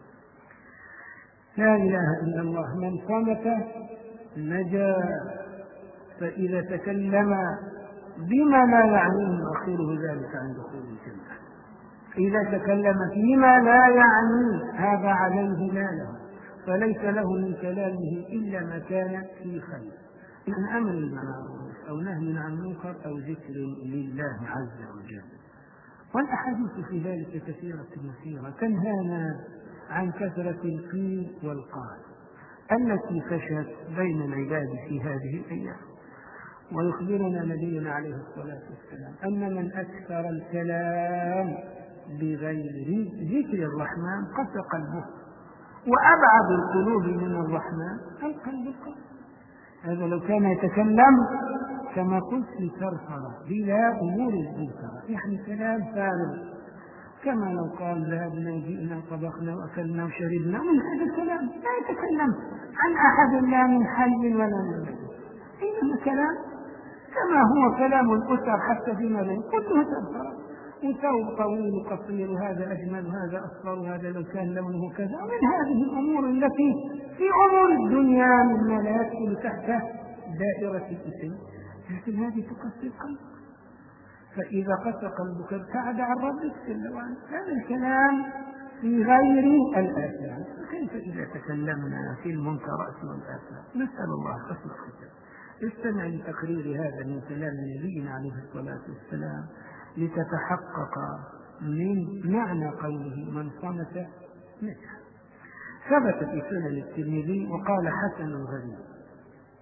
لا إله إلا الله. من صمت نجا، فإذا تكلم بما لا يعنيه يؤخره ذلك عن دخول الجنة. إذا تكلم فيما لا يعني هذا عليه لا له، فليس له من كلامه إلا ما كان في خير من أمر بالمعروف أو نهي عن منكر أو ذكر لله عز وجل. والأحاديث في ذلك كثيرة كثيرة تنهانا عن كثرة القيل والقال التي فشت بين العباد في هذه الأيام. ويخبرنا نبينا عليه الصلاة والسلام أن من أكثر الكلام بغير ذكر الرحمن قسى قلبه، وأبعد القلوب من الرحمن القلب القلب. هذا لو كان يتكلم كما قلت لترفض بلا أمور المنكرة، يعني كلام فارغ، كما لو قال ذهبنا وجئنا وطبخنا وأكلنا وشربنا، من هذا الكلام لا يتكلم عن أحد لا من حي ولا من ميت، إنما كلام كما هو كلام الأسر حتى فيما بين كلها تأثر، وثوب طويل وقصير، وهذا أجمل وهذا أصفر وهذا لو كان لونه كذا، ومن هذه الأمور التي في أمور الدنيا مما لا يدخل تحت دائرة الإثم، لكن هذه تقسي القلب. فإذا قسى قلبك ابتعد عن ربك جل وعلا. هذا الكلام في غير الآثام، فكيف إذا تكلمنا في المنكرات والآثام؟ نسأل الله حسن الختام. استمع لتقرير هذا من كلام نبينا عليه الصلاة والسلام لتتحقق من معنى قوله من صمت نجا. ثبت في سنن الترمذي وقال حسن غريب.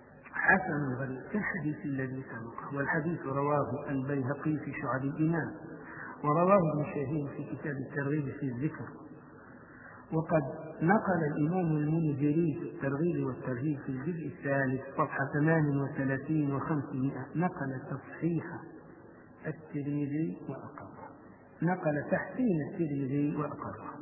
حسن غريب كالحديث الذي سبقه. والحديث رواه البيهقي في شعب الإيمان، ورواه ابن شاهين في كتاب الترغيب في الذكر. وقد نقل الإمام المنذري في الترغيب والترهيب في الجزء الثالث صفحة ثمان وثلاثين وخمسمائة نقل تصحيح الترمذي وأقره، نقل تحسين الترمذي وأقره.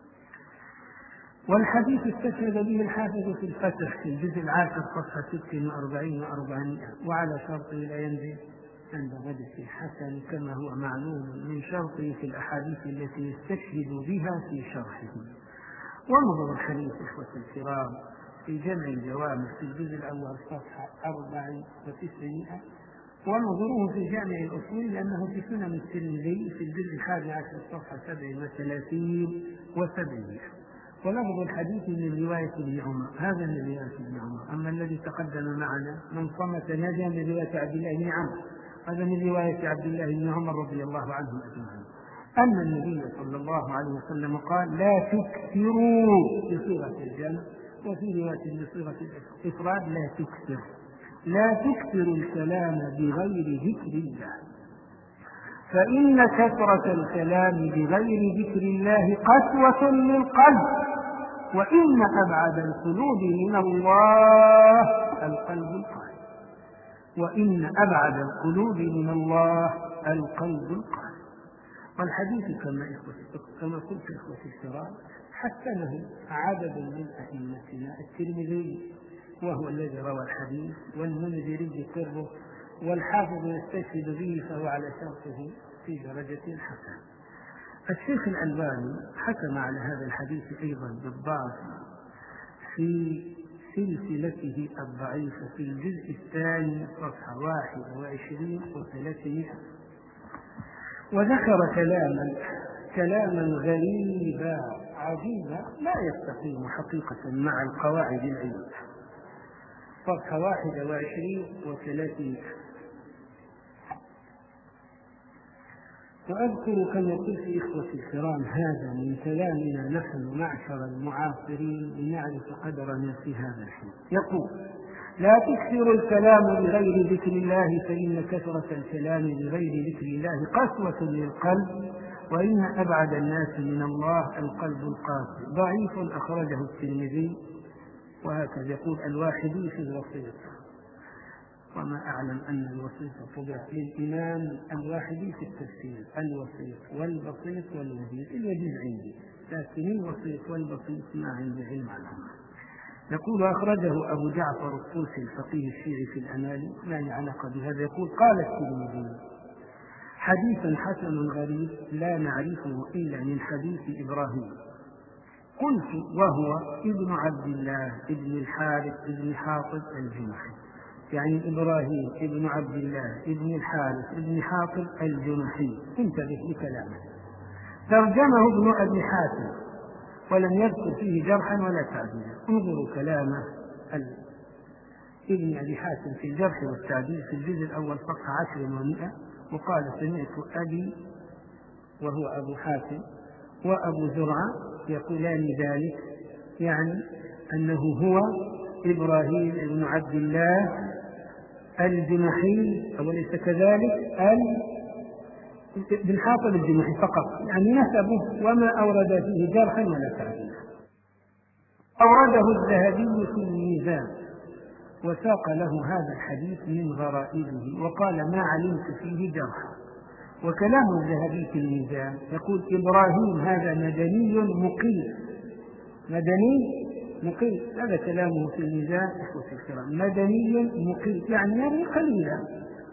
والحديث استشهد به الحافظ في الفتح في الجزء العاشر صفحة ست وأربعين وأربعمائة، وعلى شرطه لا ينزل عند غدة حسن كما هو معلوم من شرطه في الأحاديث التي يستشهد بها في شرحه. وانظر الحديث إخوة الكرام في جمع الجوامع في الجزء الأول صفحة أربع وتسعمائة، ونظروه في جامع الأصول لأنه في سنن الترمذي في الجزء الحادي عشر صفحة سبع وثلاثين وسبعمائة. ولفظ الحديث من رواية ابن عمر، هذا من رواية ابن عمر. أما الذي تقدم معنا من صمت نجا من رواية عبد الله بن عمرو، هذا من رواية عبد الله بن عمر رضي الله عنهم أجمعين، أن النبي صلى الله عليه وسلم قال: لا تكثروا بصيغة الجمع، وفي رواية بصيغة الإفراد لا تكثر، لا تكثروا الكلام بغير ذكر الله، فإن كثرة الكلام بغير ذكر الله قسوة للقلب، وإن أبعد القلوب من الله القلب القاسي، وإن أبعد القلوب من الله القلب القاسي. والحديث كما كما قلت إخوتي الكرام حسنه عدد من أئمتنا، الترمذي وهو الذي روى الحديث، والمنذري قربه، والحافظ يستشهد به فهو على شرطه في درجة حسن. الشيخ الألباني حكم على هذا الحديث أيضا بالضعف في سلسلته الضعيفة في الجزء الثاني صفحة واحد وعشرين وثلاثمائة، وذكر كلاما كلاما غريبا عجيبا لا يستقيم حقيقة مع القواعد العلمية. صفحة واحد وعشرين وثلاثمائة. وأذكر كما قلت إخوتي الكرام هذا من كلامنا نحن معشر المعاصرين لنعرف قدرنا في هذا الحين. يقول: لا تكثروا الكلام بغير ذكر الله، فإن كثرة الكلام بغير ذكر الله قسوة للقلب، وإن أبعد الناس من الله القلب القاسي. ضعيف أخرجه الترمذي. وهكذا يقول الواحدي في الوسيط، وما أعلم أن الوسيط طبع للإمام الواحدي في التفسير، الوسيط والبسيط والوجيز. الوجيز عندي، لكن الوسيط والبسيط ما عندي علم عنهما. يقول: أخرجه أبو جعفر الطوسي الفقيه الشيعي في الأمالي. ما له علاقة بهذا؟ يقول: قال الترمذي: حديث حسن غريب لا نعرفه إلا من حديث إبراهيم. قلت: وهو ابن عبد الله ابن الحارث ابن حاطب الجنحي، يعني إبراهيم ابن عبد الله ابن الحارث ابن حاطب الجنحي. انتبه لكلامه. ترجمه ابن أبي حاتم ولم يذكر فيه جرحا ولا تعديلا. انظروا كلامه ابن أبي حاتم في الجرح والتعديل في الجزء الأول صفحة عشر ومئة. وقال: سمعت أبي وهو أبو حاتم وأبو زرعة يقولان ذلك، يعني أنه هو إبراهيم بن عبد الله الجنحي، أوليس كذلك؟ بن حاطب الجنحي فقط، يعني نسبه، وما أورد فيه جرحا ولا تعديلا. أورده الذهبي في الميزان وساق له هذا الحديث من غرائبه، وقال: ما علمت فيه جرحا. وكلام الذهبي في الميزان يقول: إبراهيم هذا مدني مقيم، مدني مقيم، هذا كلامه في الميزان إخوتي الكرام، مدني مقيم، يعني يروي قليلا،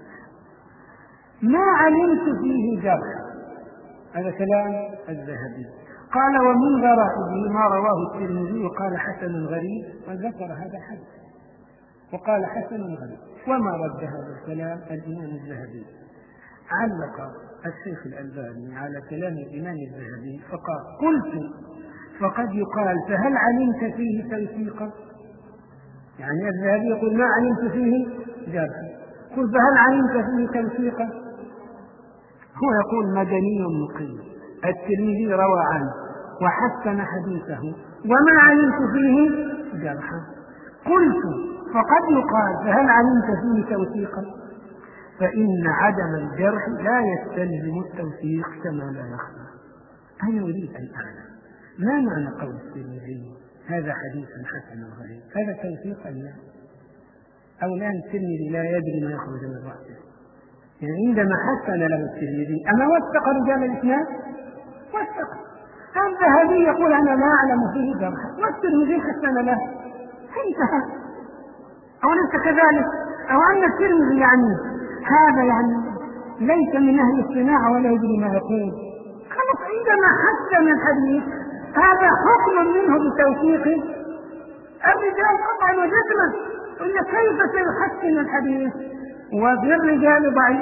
ما علمت فيه جرحا. هذا كلام الذهبي. قال: ومن غرائبه ما رواه الترمذي وقال حسن غريب، وذكر هذا الحديث وقال حسن غريب. وما رد هذا الكلام الإمام الذهبي؟ علق الشيخ الألباني على كلام الإمام الذهبي فقال: قلت: فقد يقال فهل علمت فيه توثيقا؟ يعني الذهبي يقول: ما علمت فيه جرحا. قل: فهل علمت فيه توثيقا؟ هو يقول: مدني مقيم، الترمذي روى عنه وحسن حديثه وما علمت فيه جرحا. قلت: فقد يقال فهل علمت فيه توثيقا؟ فإن عدم الجرح لا يستلزم التوثيق كما لا يخفى. أنا أريد أن أعلم ما معنى قول الترمذي هذا حديث حسن غريب؟ هذا توثيق أم لا؟ أو الآن الترمذي لا يدري ما يخرج من رأسه؟ يعني عندما حسن له الترمذي أما وثق رجال الإسناد؟ وثق. الذهبي يقول أنا لا أعلم فيه جرحا والترمذي حسن له، انتهى. أو ليس كذلك؟ أو أن الترمذي يعني هذا يعني ليس من أهل الصناعة ولا يدري ما يقول؟ خلاص عندما حسن الحديث هذا حكم منه بتوثيق الرجال قطعا وجزما، إن كيف سيحسن الحديث وفي الرجال ضعيف؟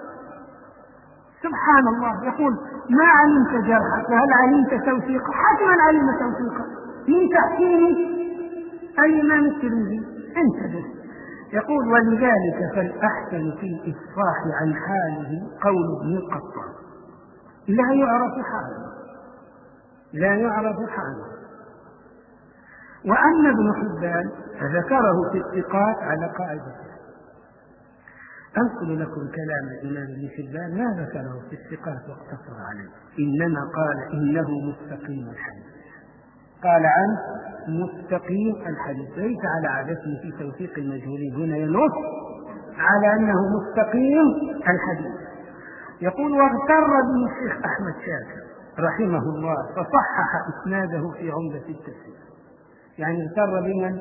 سبحان الله. يقول ما علمت جرحا فهل علمت توثيقا؟ حتما علم توثيقا من تحسين الإمام الترمذي. انتبه. يقول ولذلك فالأحسن في الإفصاح عن حاله قول ابن القطان لا يعرف حاله، لا يعرف حاله. وأما ابن حبان فذكره في الثقات على قاعدته. أنقل لكم كلام الإمام ابن حبان ما ذكره في الثقات واقتصر عليه، إنما قال إنه مستقيم الحديث، قال عنه مستقيم الحديث، ليس على عادته في توثيق المجهولين، هنا ينص على أنه مستقيم الحديث. يقول واغتر به الشيخ أحمد شاكر رحمه الله فصحح إسناده في عمدة التفسير. يعني اغتر بمن؟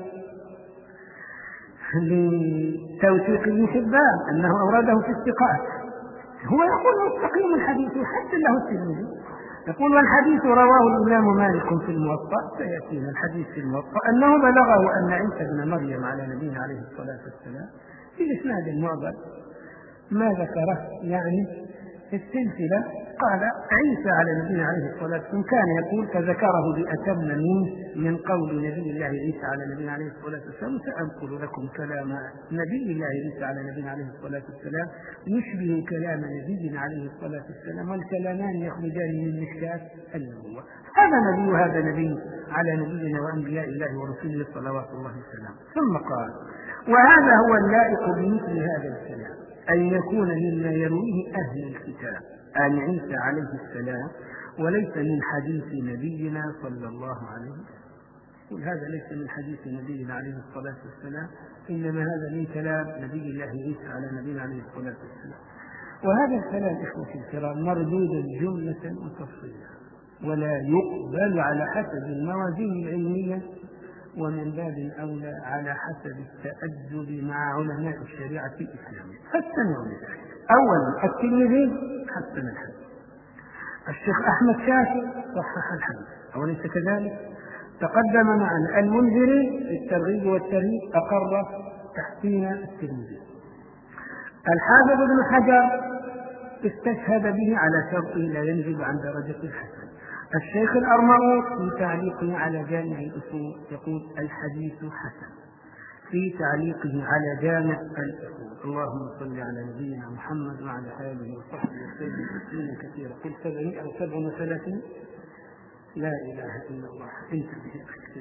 لتوثيق ابن حبان أنه أورده في الثقات، هو يقول مستقيم الحديث يحسن له الترمذي. يقول والحديث رواه الإمام مالك في الموطأ، سيأتينا الحديث في الموطأ أنه بلغه أن عيسى بن مريم على نبينا عليه الصلاة والسلام في إسناد المعضل ما ذكره يعني في السلسلة، قال عيسى على نبينا عليه الصلاة والسلام كان يقول فذكره بأتم منه من قول نبي الله عيسى على نبينا عليه الصلاة والسلام. سأنقل لكم كلام نبي الله عيسى على نبينا عليه الصلاة والسلام يشبه كلام نبينا عليه الصلاة والسلام، والكلامان يخرجان من مشكاة النبوة. هذا نبي وهذا نبي على نبينا وأنبياء الله ورسوله صلوات الله وسلامه. ثم قال وهذا هو اللائق بمثل هذا الكلام أن يكون مما يرويه أهل الكتاب عن عيسى عليه السلام وليس من حديث نبينا صلى الله عليه وسلم. وهذا ليس من حديث نبينا عليه الصلاة والسلام، إنما هذا من كلام نبي الله عيسى على نبينا عليه الصلاة والسلام. وهذا الكلام إخوتي الكرام مردود جملة وتفصيلا ولا يقبل على حسب الموازين العلمية، ومن باب أولى على حسب التأدب مع علماء الشريعة الإسلامية. فاستمعوا لذلك. أولا الترمذي حسن الحديث، الشيخ أحمد شاكر صحح الحديث، أوليس كذلك؟ تقدم معنا المنذري في الترغيب والترهيب أقر تحسين الترمذي، الحافظ ابن حجر استشهد به على شرطه لا ينزل عن درجة الحسن، الشيخ الأرمروط في تعليقه على جامع الأصول يقول الحديث حسن في تعليقه على جامع الأصول. اللهم صل على نبينا محمد وعلى آله وصحبه وسلم تسليما كثيرا. قل سبعين أو سبع وثلاثين لا إله إلا الله. انتبه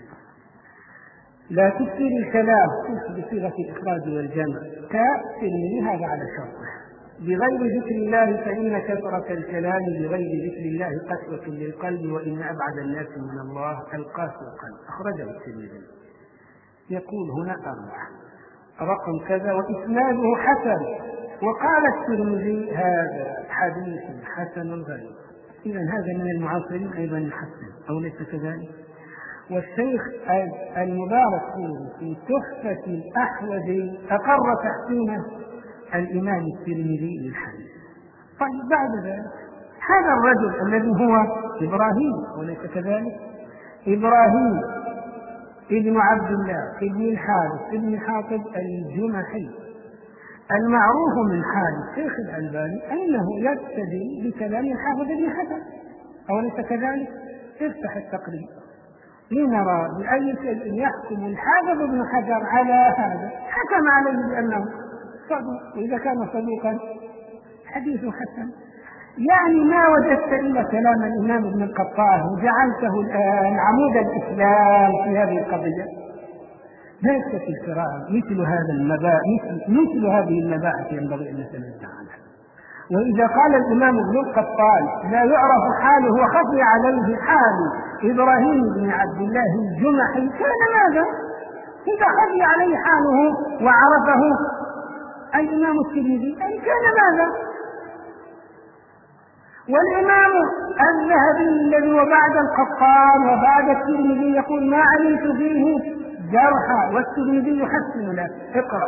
لا تكثر الكلام بصيغة الإخراج والجمع كالترمذي هذا على شرطه بغير ذكر الله، فإن كثرة الكلام بغير ذكر الله قسوة للقلب، وإن أبعد الناس من الله القاسي القلب. أخرجه الترمذي. يقول هنا أربعة رقم كذا وإسناده حسن، وقال الترمذي هذا حديث حسن غريب. إذا هذا من المعاصرين أيضا يحسن، أو ليس كذلك؟ والشيخ المبارك في تحفة الأحوذي أقر تحسينه الإمام الترمذي للحديث. طيب بعد ذلك هذا الرجل الذي هو إبراهيم وليس كذلك، إبراهيم ابن عبد الله ابن الحارث ابن حاطب الجمحي المعروف من حال الشيخ الألباني أنه يقتدي بكلام الحافظ ابن حجر، أوليس كذلك؟ افتح التقريب لنرى بأي شيء يحكم الحافظ ابن حجر على هذا. حكم عليه بأنه صدوق، وإذا كان صدوقا حديث حسن. يعني ما وجدت إلا كلام الإمام ابن القطان وجعلته الآن عمود الإسلام في هذه القضية. ليس في الكرام مثل هذا المباحث مثل, مثل هذه المباحث ينبغي أن نتنزه عنها. وإذا قال الإمام ابن القطان لا يعرف حاله وخفي عليه حال إبراهيم بن عبد الله الجمحي كان ماذا؟ إذا خفي عليه حاله وعرفه الإمام الترمذي أي كان ماذا؟ والإمام الذهبي الذي وبعد القطان وبعد الترمذي يقول ما علمت فيه جرحا والترمذي يحسن له. اقرأ.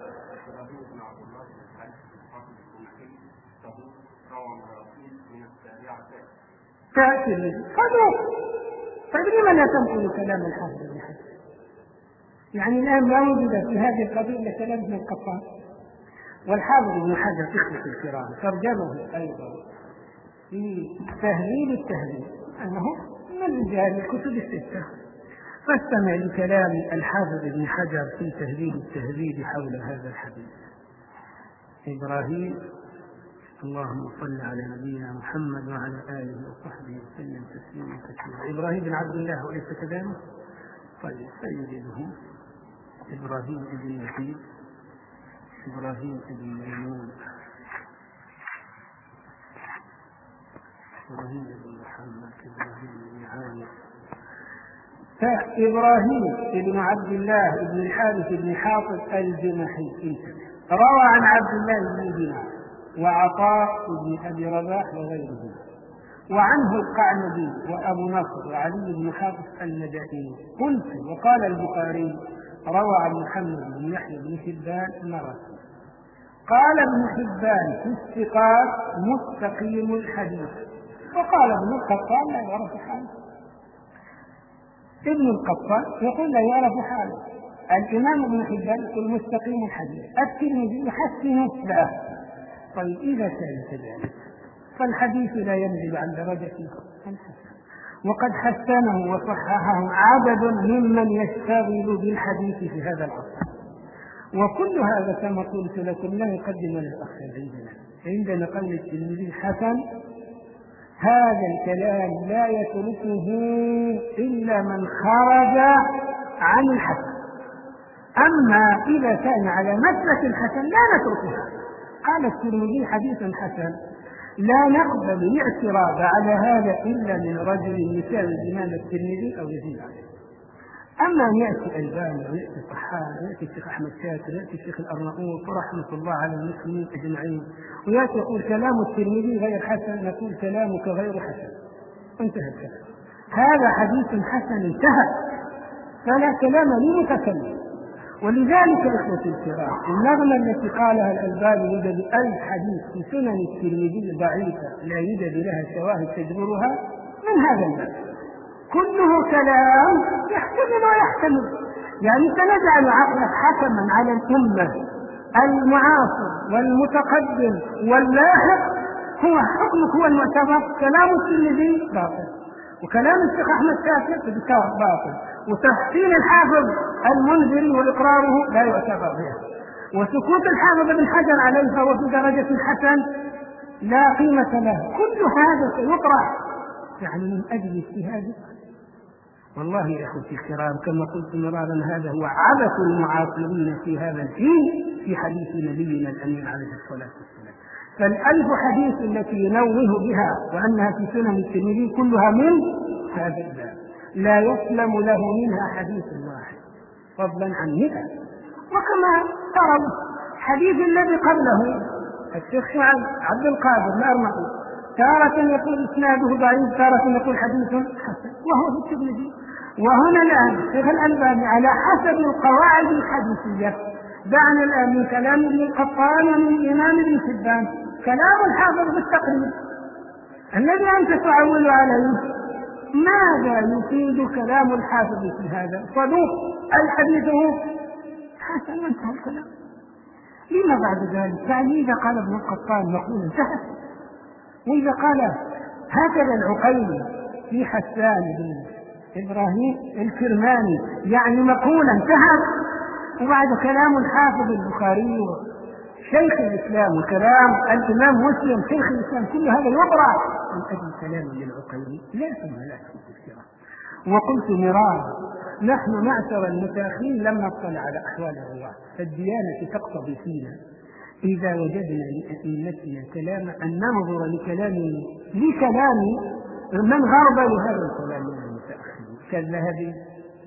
كاتب صدوق. طيب لما لا تنقل كلام الحافظ بن حجر؟ يعني الآن لا وجد في هذه القضية إلا كلام ابن القطان. والحافظ ابن حجر إخوة الكرام ترجمه أيضا في تهذيب التهذيب أنه من رجال الكتب الستة. فاستمع لكلام الحافظ ابن حجر في تهذيب التهذيب حول هذا الحديث. إبراهيم اللهم صل على نبينا محمد وعلى آله وصحبه وسلم تسليما كثيرا. إبراهيم بن عبد الله وليس كذلك؟ طيب سيده إبراهيم بن يزيد إبراهيم بن ميمون إبراهيم بن محمد إبراهيم بن عامر. فإبراهيم بن عبد الله بن الحارث بن حاطب الجمحي روى عن عبد الله بن دينار وعطاء بن أبي رباح وغيره، وعنه القعنبي وأبو نصر وعلي بن حافظ المدائني. قلت وقال البخاري روى عن محمد بن يحيى بن حبان مرة. قال ابن حبان في الثقات مستقيم الحديث، وقال ابن القطان لا يعرف حاله. ابن القطان يقول لا يعرف حاله، الإمام ابن حبان يقول مستقيم الحديث، الترمذي يحسن له. طيب إذا كان كذلك فالحديث لا ينزل عن درجة الحسن، وقد حسنه وصححه عدد ممن يشتغل بالحديث في هذا العصر. وكل هذا كما قلت لكم لا يقدم الأخير عندنا عندنا قول الترمذي حسن. هذا الكلام لا يتركه إلا من خرج عن الحسن. أما إذا كان على مسلك الحسن لا نتركها. قال الترمذي حديث حسن لا نقبل الاعتراض على هذا إلا من رجل يساوي الإمام الترمذي أو يزيد عليه. أما أن يأتي الباني ويأتي الطحان ويأتي الشيخ أحمد شاكر ويأتي الشيخ الأرناؤوط ورحمة الله على المسلمين أجمعين ويأتي يقول كلام الترمذي غير حسن، نقول كلامك غير حسن، انتهى الكلام. هذا حديث حسن انتهى، فلا كلام لمتكلم. ولذلك إخوتي الكرام النغمة التي قالها الألباني يوجد أي حديث في سنن الترمذي ضعيفة لا يوجد لها شواهد تجبرها من هذا الباب، كله كلام يحتمل ويحتمل. يعني سنجعل عقلك حكما على الأمة المعاصر والمتقدم واللاحق، هو حكمك هو المعتبر. كلام الترمذي باطل، وكلام الشيخ أحمد شاكر باطل، وتحسين الحافظ المنذري وإقراره لا يعتبر به، وسكوت الحافظ ابن حجر عليه فهو في درجة الحسن لا قيمة له. كل هذا سيطرح يعني من أجل اجتهاد. والله يا أخوتي الكرام كما قلت مرارا هذا هو عبث المعاصرين في هذا الحين في حديث نبينا الأمين عليه الصلاة والسلام. فالألف حديث التي ينوه بها وأنها في سنن الترمذي كلها من هذا الباب، لا يسلم له منها حديث واحد فضلا عن مئة. وكما ترى حديث الذي قبله الشيخ عبد القادر الأرناؤوط تارة يقول إسناده ضعيف، تارة يقول حديث حسن، وهو في الترمذي. وهنا الآن الشيخ الألباني على حسب القواعد الحديثية دعنا الآن من كلام ابن القطان ومن الإمام ابن حبان كلام الحافظ بالتقريب الذي أنت تعول عليه. ماذا يفيد كلام الحافظ في هذا؟ صدوق الحديث حسن وانتهى الكلام. لما بعد ذلك؟ يعني إذا قال ابن القطان نقول انتهى، وإذا قال هكذا العقيلي في حسان بن إبراهيم الكرماني يعني مقولة انتهى. وبعد كلام الحافظ البخاري شيخ الإسلام وكلام الإمام مسلم شيخ الإسلام كل هذا يطرح من أجل كلام للعقيلي لا ثم لا تكون. وقلت مرارا نحن معشر المتأخرين لم نطلع على أحوال الرواة، فالديانة تقتضي فينا إذا وجدنا لأئمتنا كلاما أن ننظر لكلام لكلام من غربل هذا الكلام من المتأخرين كالذهبي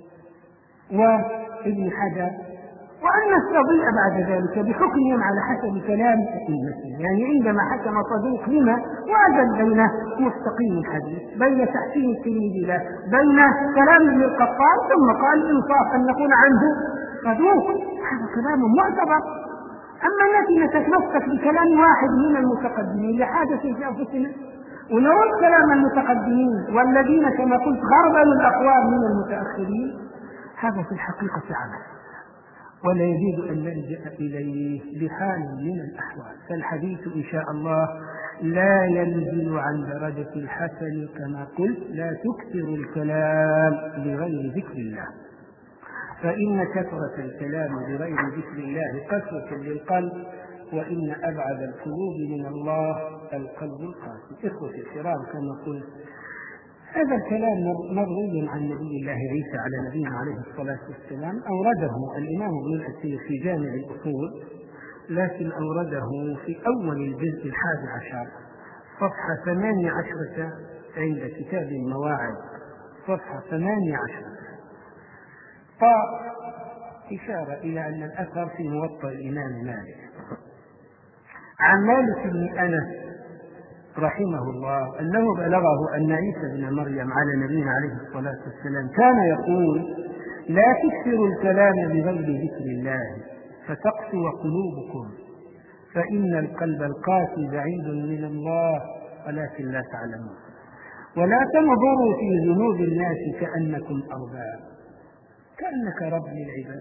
وابن حجر، وأن نستطيع بعد ذلك بحكمهم على حسب كلام أئمتنا. يعني عندما حكم صدوق لما وأجل بين مستقيم الحديث، بين تحسين الترمذي له، بين كلام ابن القطان، ثم قال إنصاف أن نقول عنه صدوق، هذا كلام معتبر. أما التي نتمسك بكلام واحد من المتقدمين لحاجة في أنفسنا ونرد كلام المتقدمين والذين كما قلت غربلوا الأقوال من المتأخرين، هذا في الحقيقة عمل ولا يجوز أن نلجأ إليه بحال من الأحوال. فالحديث إن شاء الله لا ينزل عن درجة الحسن كما قلت. لا تكثر الكلام بغير ذكر الله، فإن كثرة الكلام بغير ذكر الله قسوة للقلب، وإن أبعد القلوب من الله القلب القاسي. إخوتي الكرام، كما قلت هذا الكلام مروي عن نبي الله عيسى على نبينا عليه الصلاة والسلام، أورده الإمام ابن الأثير في جامع الأصول، لكن أورده في أول الجزء الحادي عشر صفحة ثمانية عشرة عند كتاب المواعظ، صفحة ثمانية عشرة، فإشارة إلى أن الأثر في موطأ الإمام مالك عن مالك بن أنس رحمه الله أنه بلغه أن عيسى بن مريم على نبينا عليه الصلاة والسلام كان يقول: لا تكثروا الكلام بغير ذكر الله فتقسو قلوبكم، فإن القلب القاسي بعيد من الله ولكن لا تعلمون، ولا تنظروا في ذنوب الناس كأنكم أرباب، كأنك رب للعباد،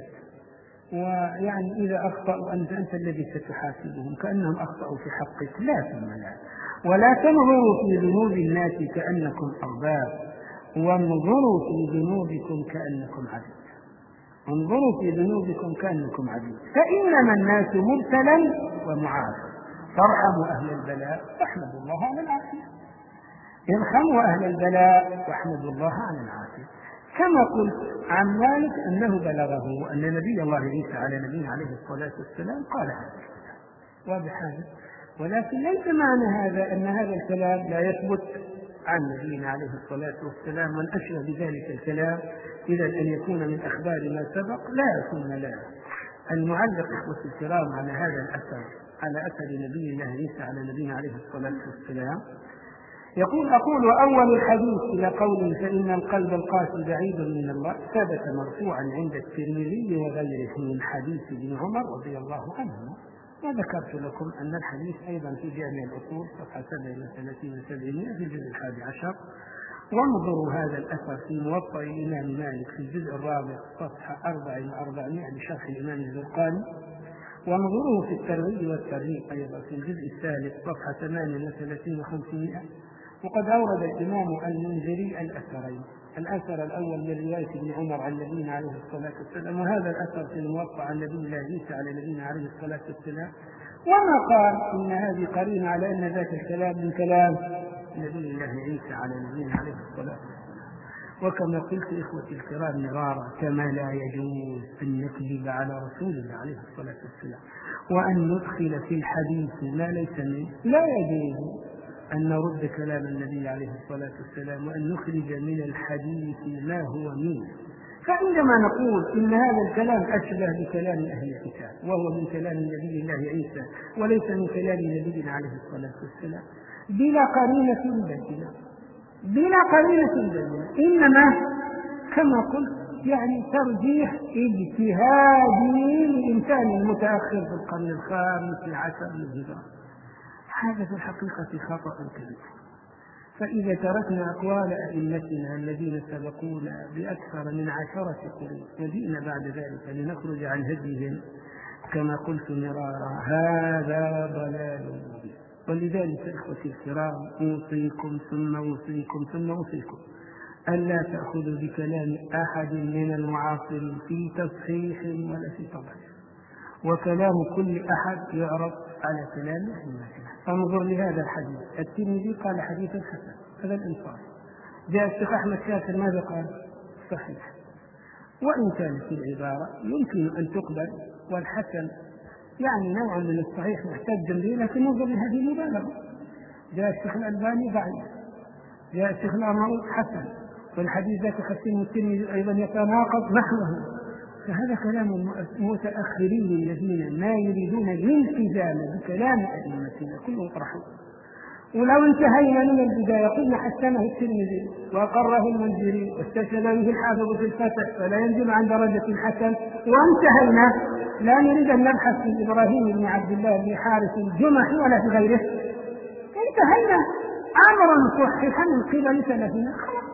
ويعني إذا أخطأوا أنت أنت الذي ستحاسبهم كأنهم أخطأوا في حقك، لا ثم لا. ولا تنظروا في ذنوب الناس كأنكم أرباب، وانظروا في ذنوبكم كأنكم عبيد، انظروا في ذنوبكم كأنكم عبيد، فإنما الناس مبتلى ومعافى، فارحموا أهل البلاء واحمدوا الله على العافية، ارحموا أهل البلاء واحمدوا الله على العافية. كما قلت عن مالك أنه بلغه أن نبي الله عيسى على نبينا عليه الصلاة والسلام قال هذا الكلام، واضح هذا، ولكن ليس معنى هذا أن هذا الكلام لا يثبت عن نبينا عليه الصلاة والسلام، والأشبه بذلك الكلام إذا أن يكون من أخبار ما سبق، لا ثم لا. المعلق إخوة الكرام على هذا الأثر، على أثر نبي الله عيسى على نبينا عليه الصلاة والسلام، يقول: أقول أول الحديث إلى قوله فإن القلب القاسي بعيد من الله ثبت مرفوعا عند الترمذي وغيره من حديث ابن عمر رضي الله عنه، وذكرت لكم أن الحديث أيضا في جامع الأصول صفحة سبعة وثلاثين وسبعمائة في الجزء الحادي عشر. وانظروا هذا الأثر في موطأ الإمام مالك في الجزء الرابع صفحة أربعة وأربعمائة بشرح الإمام الزرقاني، وانظروه في الترغيب والترهيب أيضا في الجزء الثالث صفحة ثمانية وثلاثين وخمسمائة. وقد أورد الإمام المنذري الأثرين، الأثر الأول من رواية ابن عمر عن نبينا عليه الصلاة والسلام، وهذا الأثر في الموطأ عن نبي الله عيسى على نبينا عليه الصلاة والسلام، وما قال إن هذه قرينة على أن ذاك الكلام من كلام نبي الله عيسى على نبينا عليه الصلاة والسلام. وكما قلت إخوتي الكرام مرارا، كما لا يجوز أن نكذب على رسول الله عليه الصلاة والسلام وأن ندخل في الحديث ما ليس منه، لا يجوز أن نرد كلام النبي عليه الصلاة والسلام وأن نخرج من الحديث ما هو منه. فعندما نقول إن هذا الكلام أشبه بكلام أهل الكتاب وهو من كلام نبي الله عيسى وليس من كلام نبينا عليه الصلاة والسلام بلا قرينة بينة، بلا قرينة بينة، إنما كما قلت يعني ترجيح اجتهادي للإنسان المتأخر في القرن الخامس عشر للهجرة، هذا في الحقيقة خطأ كبير. فإذا تركنا أقوال أئمتنا الذين سبقونا بأكثر من عشرة قرون وجئنا بعد ذلك لنخرج عن هديهم كما قلت مرارا، هذا ضلال مبين. ولذلك إخوتي الكرام أوصيكم ثم أوصيكم ثم أوصيكم ألا تأخذوا بكلام أحد من المعاصرين في تصحيح ولا في تضعيف، وكلام كل أحد يعرض على كلام أئمتنا. انظر لهذا الحديث، الترمذي قال حديث حسن، هذا الإنصاف. جاء الشيخ أحمد شاكر ماذا قال؟ صحيح. وإن كانت العبارة يمكن أن تقبل، والحسن يعني نوع من الصحيح محتاج به، لكن نظر لهذه المبالغة. جاء الشيخ الألباني ضعيف، جاء الشيخ الأرناؤوط حسن، والحديث ذات حسين الترمذي أيضا يتناقض نحوه. فهذا كلام المتأخرين الذين ما يريدون الالتزام بكلام أئمتنا كلهم طرحوا. ولو انتهينا من البداية قلنا حسنه الترمذي وأقره المنذري واستشهد به الحافظ في الفتح فلا ينزل عن درجة الحسن، وانتهينا، لا نريد أن نبحث في إبراهيم بن عبد الله بن حارث الجمحي ولا في غيره، انتهينا أمرا صحيحا من قبل سلفنا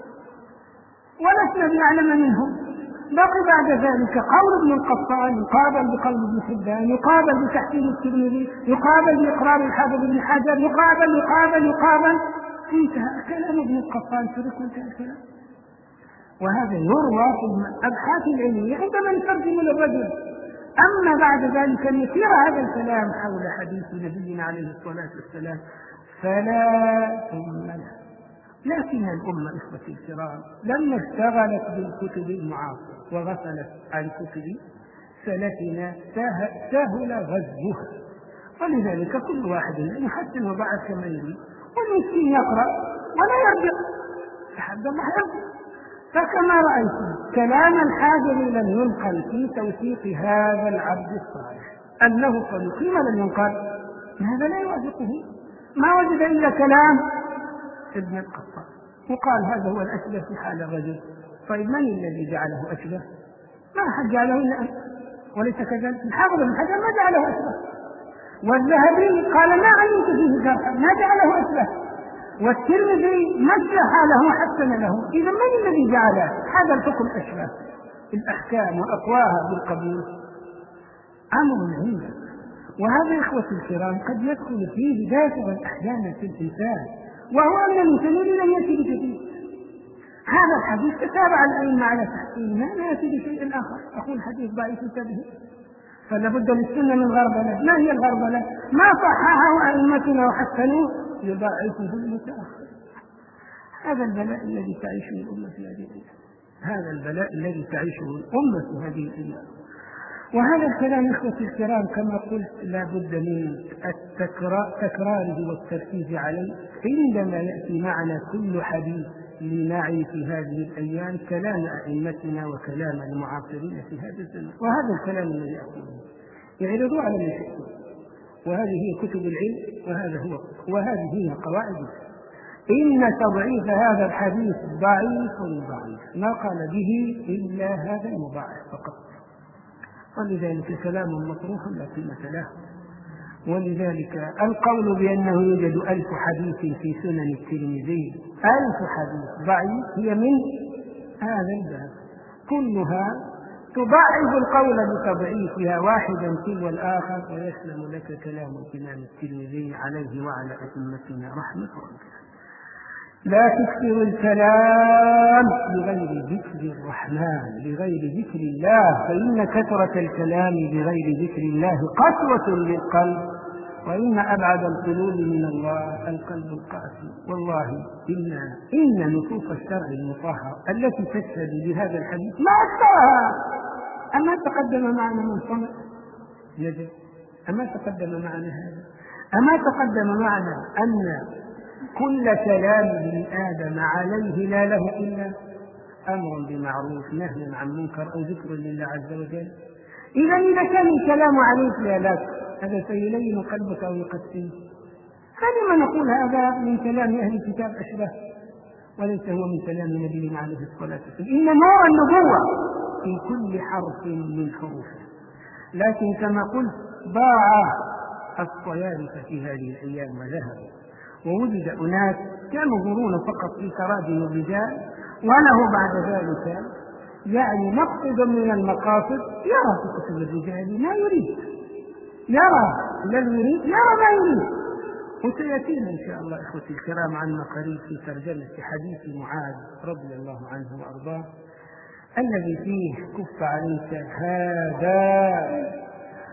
ولسنا بأعلم منهم. بقي بعد ذلك قول ابن القطان يقابل بقول ابن حبان، يقابل بتحسين الترمذي، يقابل بإقرار الحافظ بن حجر، يقابل يقابل يقابل انتهى كلام ابن القطان شرك انتهى الكلام. وهذا يروى في الأبحاث العلمية عندما نترجم للرجل. أما بعد ذلك أن يثير هذا الكلام حول حديث نبينا عليه الصلاة والسلام فلا ثم لا. لكن الأمة إخوتي الكرام لما اشتغلت بالكتب المعاصرة وغفلت عن كتب سلفنا سهل غزوها، ولذلك كل واحد يحسن وضعف كما يريد، والمسكين يقرأ ولا يرجع لحد الله يرجع. فكما رأيتم كلام الحاجر لم ينقل في توثيق هذا العبد الصالح أنه صديق لم ينقل، هذا لا يوافقه، ما وجد إلا كلام ابن القطان وقال هذا هو الأشبه في حال الرجل. طيب من الذي جعله أشبه؟ ما أحد جعله إلا أنت، وليس كذلك. الحافظ بن حجر ما جعله أشبه، والذهبي قال ما علمت فيه جرحا ما جعله أشبه، والترمذي مشى حاله وحسن له. إذا من الذي جعل هذا الحكم أشبه؟ الأحكام وأقواها بالقبول أمر عندك. وهذا إخوة الكرام قد يدخل فيه دافع أحيانا في الإنسان، وهو أن الإنسان لم يأتي بجديد. هذا الحديث تتابع الأئمة على تحسينه لا يأتي بشيء آخر، أقول حديث ضعيف انتبه، فلا بد للسنة من غربلة. ما هي الغربلة؟ ما صححه أئمتنا وحسنوه يضاعفه المتأخر. هذا البلاء الذي تعيشه الأمة في هذه الأيام، هذا البلاء الذي تعيشه الأمة في هذه الأيام. وهذا الكلام إخوتي الكرام كما قلت لا بد من تكراره والتركيز عليه عندما يأتي معنا كل حديث لنعي في هذه الأيام كلام أئمتنا وكلام المعاصرين في هذا الزمن. وهذا الكلام الذي أقوله يعرضوا على من شئتم، وهذه هي كتب العلم، وهذا هو وهذه هي قواعد. إن تضعيف هذا الحديث ضعيف ضعيف ما قال به إلا هذا المضاعف فقط، ولذلك كلام مطروح لا قيمة له. ولذلك القول بأنه يوجد ألف حديث في سنن الترمذي ألف حديث ضعيف هي من هذا الباب كلها تضعف القول بتضعيفها واحدا تلو الآخر، ويسلم لك كلام الإمام الترمذي عليه وعلى أئمتنا رحمة الله. لا تكثر الكلام بغير ذكر الرحمن بغير ذكر الله، فإن كثرة الكلام بغير ذكر الله قسوة للقلب، وإن أبعد القلوب من الله القلب القاسي. والله إن إن نصوص الشرع المطهر التي تشهد بهذا الحديث ما أكثرها. أما تقدم معنا من صنع نجد، أما تقدم معنا هذا، أما تقدم معنا أن كل كلام ابن آدم عليه لا له إلا أمر بمعروف نهي عن منكر أو ذكر لله عز وجل. إذا إذا كان الكلام عليك لا لك هذا سيلين قلبك أو يقسيه. فلما نقول هذا من كلام أهل الكتاب أشبه، وليس هو من كلام نبينا عليه الصلاة والسلام. إن نور النبوة في كل حرف من حروفه. لكن كما قلت ضاع الصيارف في هذه الأيام وذهبوا، ووجد أناس كانوا ينظرون فقط في تراجم الرجال، وله بعد ذلك يعني مقصد من المقاصد يرى في كتب الرجال ما يريد، يرى الذي يريد يرى ما يريد. وسيأتينا إن شاء الله إخوتي الكرام عنا قريب في ترجمة حديث معاذ رضي الله عنه وأرضاه الذي فيه كف عليك هذا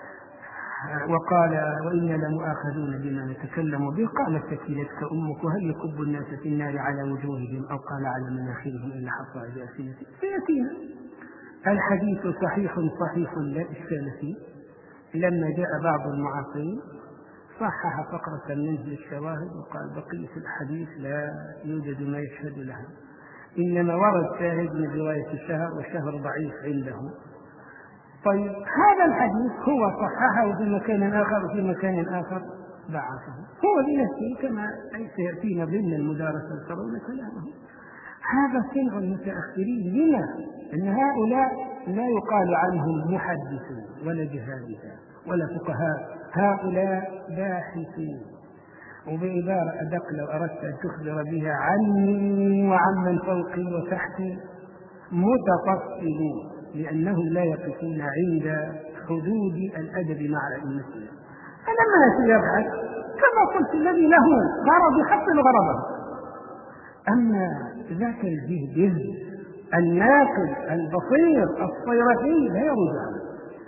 وقال وإنا لمؤاخذون بما نتكلم به، قال ثكلتك أمك وهل يكب الناس في النار على وجوههم أو قال على مناخرهم إلا حصائد ألسنتهم. سيأتينا الحديث صحيح صحيح لا إشكال فيه. لما جاء بعض المعاصرين صحح فقرة منه للشواهد وقال بقية الحديث لا يوجد ما يشهد لها، إنما ورد شاهد من رواية الشهر والشهر ضعيف عنده. طيب هذا الحديث هو صححه في مكان آخر وفي مكان آخر ضعفه هو بنفسه كما سيأتينا ضمن المدارسة ترون كلامه. هذا صنع المتأخرين. لما؟ أن هؤلاء لا يقال عنهم محدثون ولا جهابذة ولا فقهاء، هؤلاء باحثون، وبعبارة أدق لو أردت أن تخبر بها عني وعمن فوقي وتحتي متفصلون، لأنهم لا يقفون عند حدود الأدب مع أئمتنا. فلما يبحث كما قلت الذي له غرض يحصل غرضه. أما ذاك الجهد الناقد البصير الصيرفي لا يرجع.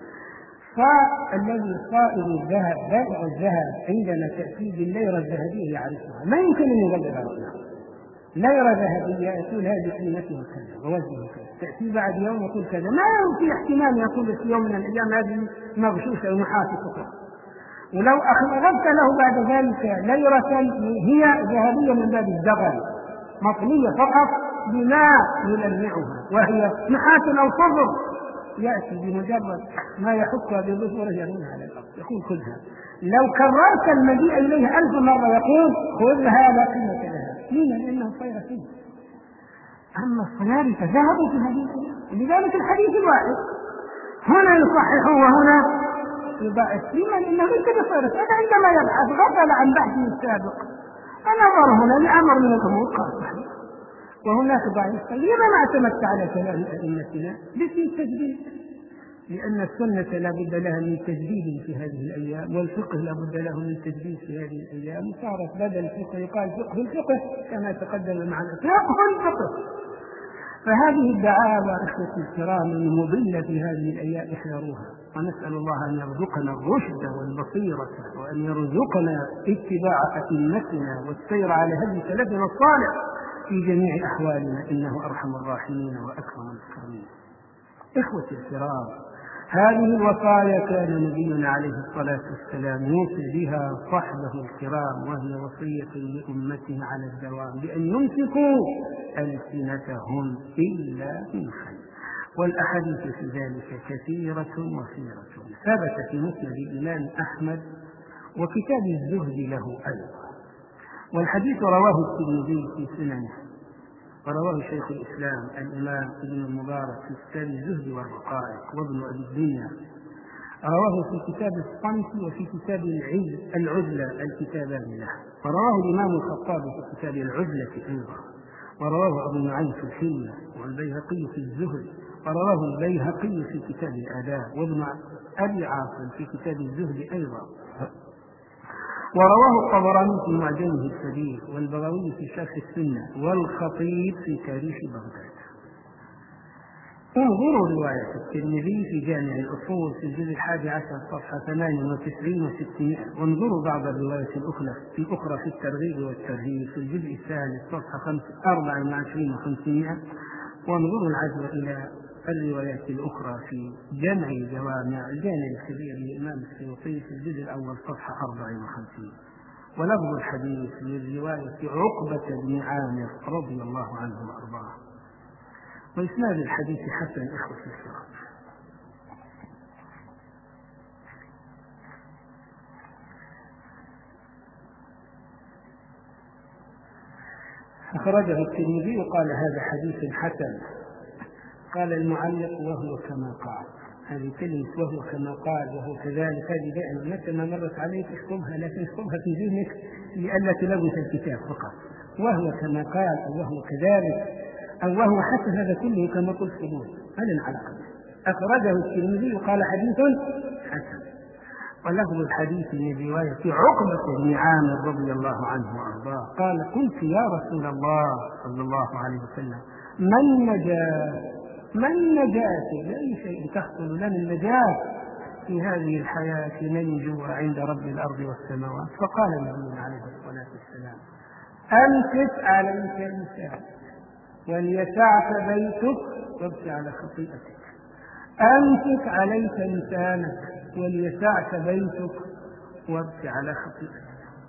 فالذي صائر الذهب بائع الذهب عندما تأتي بالليرة الذهبية يعرفها، ما يمكن أن يغير رأيه. ليرة ذهبية يقول هذه قيمته كذا ووزنه كذا، تأتي بعد يوم يقول كذا، ما في احتمال يقول في يوم من الأيام هذه مغشوشة ونحاسة فقط. ولو أخذت له بعد ذلك ليرة هي ذهبية من باب الدغل مطلية فقط بماء يلمعها وهي نحاس أو صفر، يأتي بمجرد ما يحطها بالظهر يرميها على الأرض يقول خذها. لو كررت المجيء إليه ألف مرة يقول خذها لا قيمة لها. لما؟ لأنه صير فيه. أما الصياري فذهبوا في هذه الأيام، لذلك الحديث الواحد هنا يصحح وهنا يضعف. لما؟ لأنه ليس بصيرة. هذا عندما يبحث غفل عن بحثه السابق فنظر هنا لأمر من الأمور قال صحيح وهناك ضعيف. لما ما اعتمدت على كلام أئمتنا؟ باسم التجديد، لأن السنة لا بد لها من تجديد في هذه الأيام، والفقه لا بد له من تجديد في هذه الأيام. صارت بدل الفقه يقال فقه الفقه كما تقدم معنا فقه الفقه. فهذه الدعاوى إخوتي الكرام المضلة في هذه الأيام احذروها، ونسأل الله أن يرزقنا الرشد والبصيرة وأن يرزقنا اتباع أئمتنا والسير على هدي سلفنا الصالح في جميع أحوالنا، إنه أرحم الراحمين وأكرم الأكرمين. إخوتي الكرام، هذه الوصايا كان نبينا عليه الصلاة والسلام يوصي بها صحبه الكرام، وهي وصية لأمته على الدوام بأن يمسكوا ألسنتهم إلا من خير. والأحاديث في ذلك كثيرة وفيرة. ثبت في مسند الإمام أحمد وكتاب الزهد له أيضا. والحديث رواه الترمذي في سننه، ورواه شيخ الإسلام الإمام ابن المبارك في كتاب الزهد والرقائق، وابن أبي الدنيا رواه في كتاب الصمت وفي كتاب العزلة الكتابان له، ورواه الإمام الخطابي في كتاب العزلة أيضا، ورواه أبو نعيم في الحلية، والبيهقي في الزهد، ورواه البيهقي في كتاب الآداب، وابن أبي عاصم في كتاب الزهد أيضا، ورواه الطبراني في معجمه الكبير، والبغوي في شرح السنة، والخطيب في تاريخ بغداد. انظروا رواية الترمذي في جامع الأصول في الجزء الحادي عشر صفحة ثمانية وتسعين وستمائة، وانظروا بعض الروايات الأخرى في أخرى في الترغيب والترهيب في الجزء الثالث صفحة أربعة وعشرين وخمسمائة، وانظروا العزو إلى الروايات الأخرى في جمع جوامع الجامع الكبير للإمام السيوطي في الجزء الأول صفحة أربعة وخمسين. ولفظ الحديث من رواية عقبة بن عامر رضي الله عنه وأرضاه. وإسناد الحديث حسن إخوة الكرام. أخرجه الترمذي وقال هذا حديث حسن. قال المعلق وهو كما قال. هذه كلمة وهو كما قال وهو كذلك هذه دائما متى ما مرت عليك اكتبها، لكن اكتبها في ذهنك لئلا تلوث الكتاب فقط. وهو كما قال أو وهو كذلك أو وهو حسن، هذا كله كما قلت قبول هذا العلاقة. أخرجه الترمذي وقال حديث حسن. ولفظ الحديث من رواية عقبة بن عامر رضي الله عنه وأرضاه قال قلت يا رسول الله صلى الله عليه وسلم من نجاة ما النجاة لأي شيء تحصل لنا النجاة في هذه الحياة ننجو عند رب الأرض والسماوات؟ فقال النبي عليه الصلاة والسلام أمسك عليك لسانك وليسعك بيتك وابكي على خطيئتك. أمسك عليك لسانك وليسعك بيتك وابك على خطيئتك.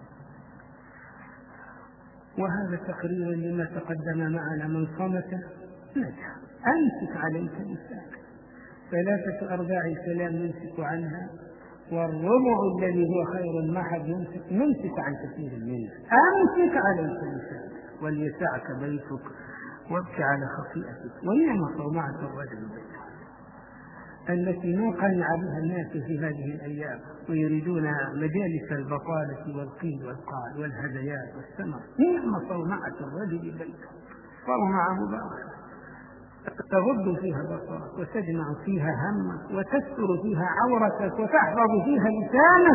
وهذا تقرير لما تقدم معنا من صمت نجح. أمسك عليك لسانك، ثلاثة أرباع الكلام نمسك عنها، والربع الذي هو خير ما حد يمسك نمسك عن كثير منه. أمسك عليك لسانك وليسعك بيتك وابك على خطيئتك. ونعم صومعة الرجل بيته التي ما قنع بها الناس في هذه الأيام، ويريدون مجالس البطالة والقيل والقال والهديات والسمر. نعم صومعة الرجل بيته، صومعة مباركة تغض فيها بصرك وتجمع فيها همك وتستر فيها عورتك وتحفظ فيها لسانك،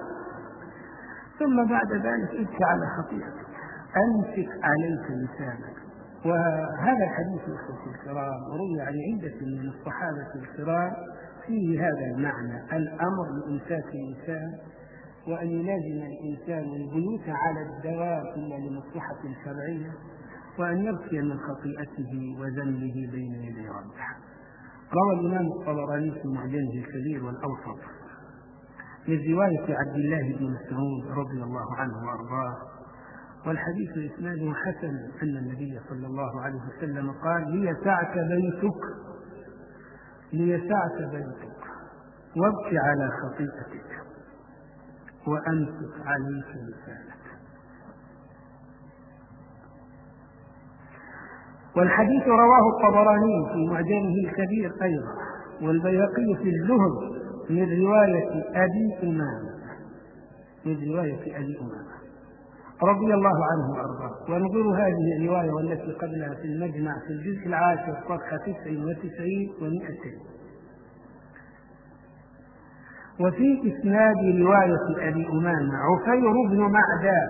ثم بعد ذلك ابكي على خطيئتك. أمسك عليك لسانك. وهذا الحديث الأخوة الكرام روي عن عدة من الصحابة الكرام فيه هذا المعنى، الأمر بإمساك اللسان، وأن يلازم الإنسان البيوت على الدوام إلا لمصلحة شرعية، وأن يبكي من خطيئته وذنبه بين يدي ربه. روى الإمام الطبراني في معجمه الكبير والأوسط من رواية عبد الله بن مسعود رضي الله عنه وأرضاه، والحديث إسناده حسن، أن النبي صلى الله عليه وسلم قال: ليسعك بيتك ليسعك بيتك وابك على خطيئتك وأمسك عليك لسانك. والحديث رواه الطبراني في معجمه الكبير أيضا، والبيهقي في الزهد من رواية أبي أمامة من رواية أبي أمامة رضي الله عنه وأرضاه. ونظر هذه الرواية والتي قبلها في المجمع في الجزء العاشر صفحة تسع وتسعين ومئتين. وفي إسناد رواية أبي أمامة عفير بن معدان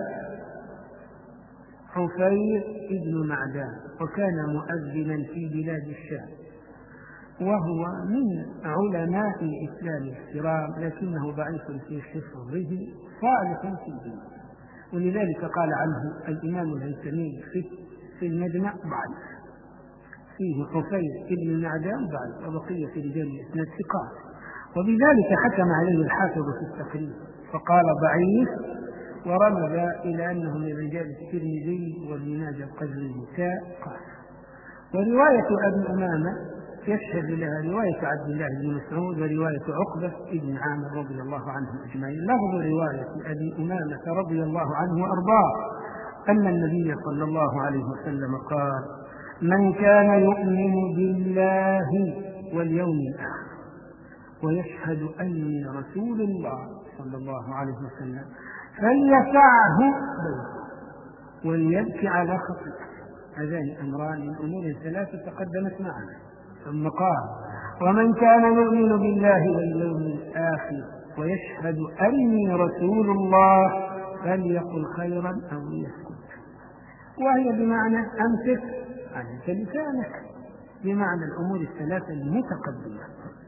عفير بن معدان وكان مؤذنا في بلاد الشام، وهو من علماء الإسلام الكرام، لكنه ضعيف في حفظه صالح في الدين، ولذلك قال عنه الإمام الهيثمي في المجمع ضعيف، فيه حفير بن معدان ضعيف، وبقية رجال الإسناد ثقات، وبذلك حكم عليه الحافظ في التقريب فقال ضعيف، ورمز إلى أنه من رجال الترمذي وابن ماجه القزويني قال. ورواية أبي أمامة يشهد لها رواية عبد الله بن مسعود ورواية عقبة بن عامر رضي الله عنهم أجمعين. لفظ رواية أبي أمامة رضي الله عنه وأرضاه أن النبي صلى الله عليه وسلم قال: من كان يؤمن بالله واليوم الآخر ويشهد أني رسول الله صلى الله عليه وسلم فليسعه بيته وليبكي على خطيئته. هذان أمران من أمور ثلاثة تقدمت معنا. ثم قال: ومن كان يؤمن بالله واليوم الآخر ويشهد أني رسول الله فليقل خيرا أو ليسكت. وهي بمعنى أمسك عليك لسانك، بمعنى الأمور الثلاثة المتقدمة.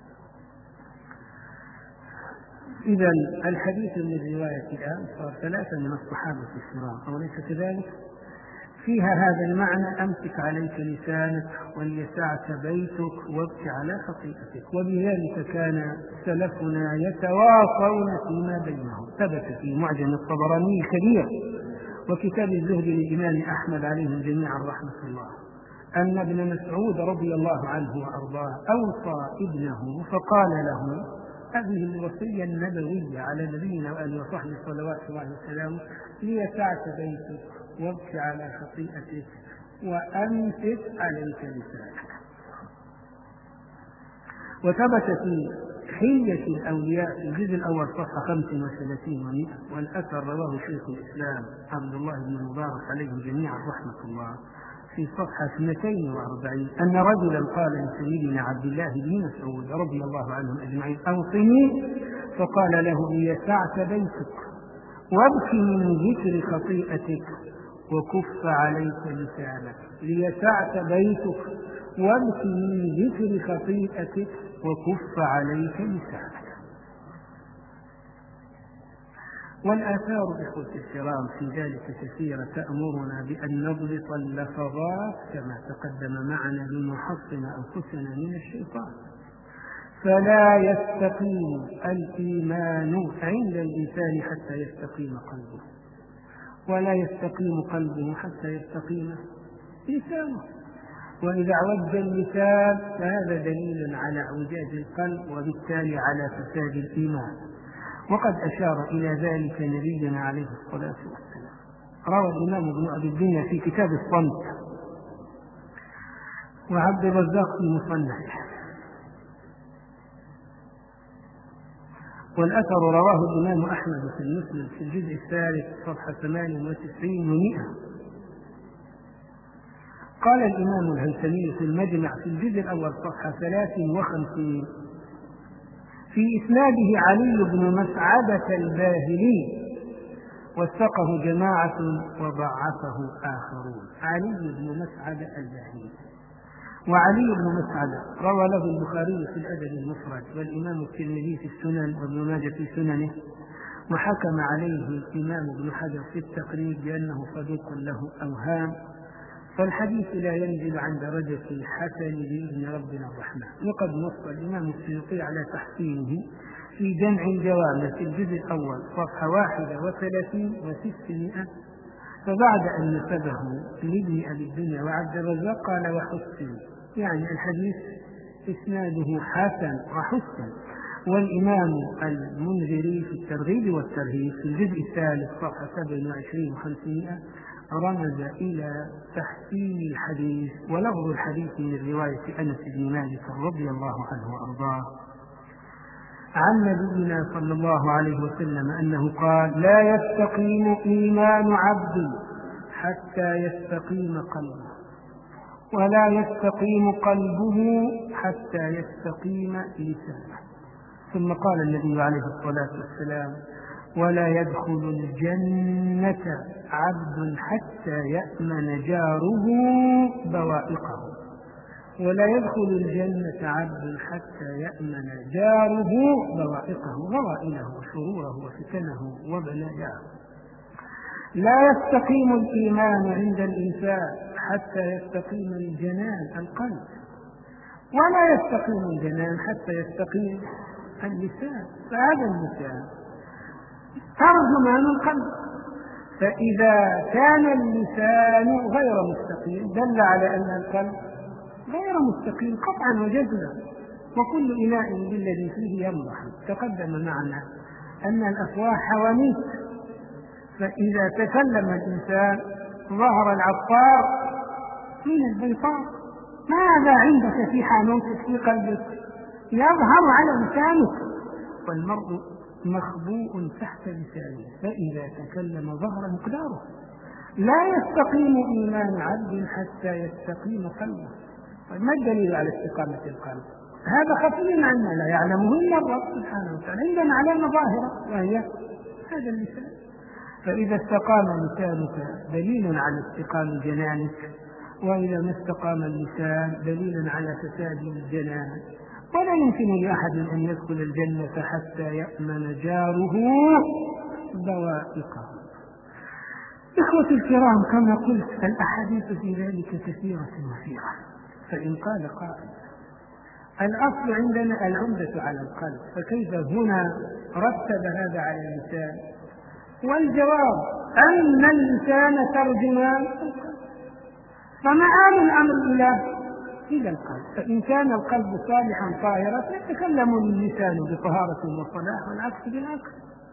إذا الحديث من رواية الآن صار ثلاثة من الصحابة الكرام، أوليس كذلك؟ فيها هذا المعنى: أمسك عليك لسانك وليسعك بيتك وابك على خطيئتك. وبذلك كان سلفنا يتواصون فيما بينهم. ثبت في معجم الطبراني الكبير وكتاب الزهد للإمام أحمد عليهم جميعا رحمة الله أن ابن مسعود رضي الله عنه وأرضاه أوصى ابنه فقال له: هذه الوصية النبوية على نبينا وآله وصحبه صلوات الله وسلامه: ليسعك بيتك وابك على خطيئتك وأمسك عليك لسانك. وثبت في حلية الأولياء في الجزء الأول صفحة خمس وثلاثين ومئة، والأثر رواه شيخ الإسلام عبد الله بن المبارك عليهم جميعا رحمة الله في صفحة اثنتين وأربعين أن رجلا قال لسيدنا عبد الله بن مسعود رضي الله عنهم أجمعين: أوصني. فقال له: ليسعك بيتك وابكي من ذكر خطيئتك وكف عليك لسانك. ليسعك بيتك وابكي من ذكر خطيئتك وكف عليك لسانك. والآثار إخوة الكرام في ذلك كثيرة تأمرنا بأن نضبط اللفظات كما تقدم معنا لنحصن أنفسنا من الشيطان. فلا يستقيم الإيمان عند الإنسان حتى يستقيم قلبه، ولا يستقيم قلبه حتى يستقيم لسانه. وإذا اعوج اللسان فهذا دليل على اعوجاج القلب وبالتالي على فساد الإيمان، وقد أشار إلى ذلك نبينا عليه الصلاة والسلام. روى الإمام ابن أبي الدنيا في كتاب الصمت، وعبد الرزاق في مصنفه، والأثر رواه الإمام أحمد في المسند في الجزء الثالث صفحة ثمان وتسعين ومئة. قال الإمام الهيثمي في المجمع في الجزء الأول صفحة ثلاث وخمسين في إسناده علي بن مسعدة الباهلي، وثقه جماعة وضعفه آخرون. علي بن مسعدة الباهلي، وعلي بن مسعدة روى له البخاري في الأدب المفرد، والإمام الترمذي في السنن، وابن ماجه في سننه، وحكم عليه الإمام ابن حجر في التقريب بأنه صدوق له أوهام، فالحديث لا ينزل عن درجة الحسن بإذن ربنا الرحمن. وقد نص الإمام السيوطي على تحسينه في جمع الجوامع في الجزء الأول صفحة واحدة وثلاثين وستمائة، فبعد أن نسبه لابن أبي الدنيا وعبد الرزاق قال وحسن، يعني الحديث إسناده حسن وحسن. والإمام المنذري في الترغيب والترهيب في الجزء الثالث صفحة سبع وعشرين وخمسمائة رمز إلى تحسين الحديث، ولفظ الحديث من رواية أنس بن مالك رضي الله عنه وأرضاه عن نبينا صلى الله عليه وسلم أنه قال: لا يستقيم إيمان عبد حتى يستقيم قلبه، ولا يستقيم قلبه حتى يستقيم لسانه. ثم قال النبي عليه الصلاة والسلام: ولا يدخل الجنة عبد حتى يأمن جاره بوائقه، ولا يدخل الجنة عبد حتى يأمن جاره بوائقه، غوائله وشروره وفتنه وبلاياه. لا يستقيم الإيمان عند الإنسان حتى يستقيم الجنان القلب، ولا يستقيم الجنان حتى يستقيم اللسان، فهذا اللسان ترجمان القلب، فإذا كان اللسان غير مستقيم دل على أن القلب غير مستقيم قطعا وجزما، وكل إناء بالذي فيه ينضح. تقدم معنا أن الأفواه حواميت، فإذا تكلم الإنسان ظهر العطار من البيطار. ماذا عندك في حانوتك في قلبك يظهر على لسانك، والمرء مخبوء تحت لسانه، فإذا تكلم ظهر مقداره. لا يستقيم إيمان عبد حتى يستقيم قلبه. ما الدليل على استقامة القلب؟ هذا خفي عنا لا يعلمه إلا الله سبحانه وتعالى، عندنا علامة ظاهرة وهي هذا اللسان. فإذا استقام لسانك دليل على استقام جنانك، وإذا ما استقام اللسان دليل على فساد الجنان. ولا يمكن لأحد أن يدخل الجنة حتى يأمن جاره بوائقه. إخوة الكرام، كما قلت الأحاديث في ذلك كثيرة وفيرة، فإن قال قائل: الأصل عندنا العمدة على القلب، فكيف هنا رتب هذا على اللسان؟ والجواب أن اللسان ترجمان القلب، فمآل الأمر إلى إلى القلب. فإن كان القلب صالحا طاهرا يتكلم اللسان بطهارة وصلاح، والعكس بالعكس.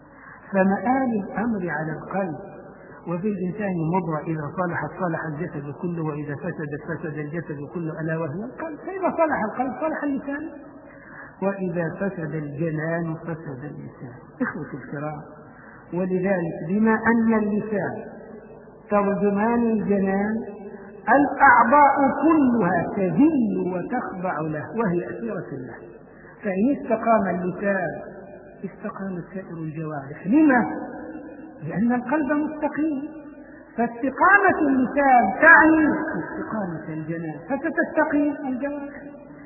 فمآل الأمر على القلب، وفي الإنسان مضغة إذا صلحت صلح الجسد كله، وإذا فسدت فسد الجسد كله، ألا وهي القلب. فإذا صلح القلب صلح اللسان، وإذا فسد الجنان فسد اللسان. إخوة الكرام، ولذلك بما أن اللسان ترجمان الجنان، الأعضاء كلها تذل وتخضع له وهي أسيرة له. فإن استقام اللسان استقامت سائر الجوارح. لما؟ لأن القلب مستقيم، فاستقامة اللسان تعني استقامة الجنان، فستستقيم الجوارح.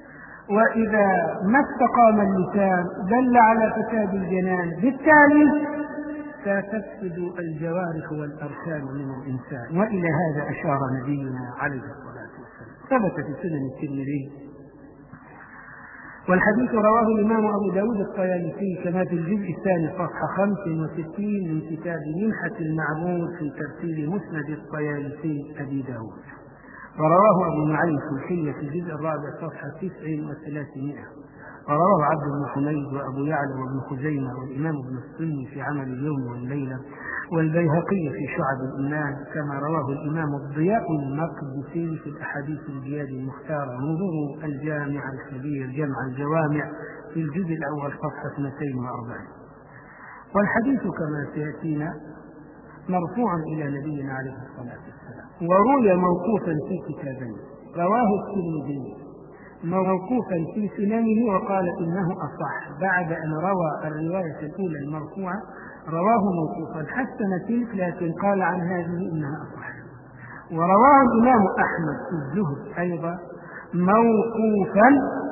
وإذا ما استقام اللسان دل على فساد الجنان، بالتالي ستفسد الجوارح والأركان من الإنسان. وإلى هذا أشار نبينا عليه الصلاة والسلام. ثبت في سنن الترمذي والحديث رواه الإمام أبو داود الطيالسي كما في الجزء الثاني صفحة خمس وستين من كتاب منحة المعبود في ترتيب مسند الطيالسي أبي داود. ورواه أبو نعيم في الحلية في الجزء الرابع صفحة تسع وثلاثمائة. ورواه عبد بن حميد وأبو يعلى وابن خزيمة والإمام ابن السني في عمل اليوم والليلة والبيهقي في شعب الإيمان، كما رواه الإمام الضياء المقدسي في الأحاديث الجياد المختارة. انظروا الجامع الكبير جمع الجوامع في الجزء الأول صفحة اثنتين وأربعين. والحديث كما سيأتينا مرفوعا إلى نبينا عليه الصلاة والسلام، وروي موقوفا في كتابين. رواه الترمذي موقوفا في سننه وقال إنه أصح، بعد أن روى الرواية الأولى المرفوعة رواه موقوفا حسن تلك، لكن قال عن هذه إنها أصح. ورواه الإمام أحمد في الزهد أيضا موقوفا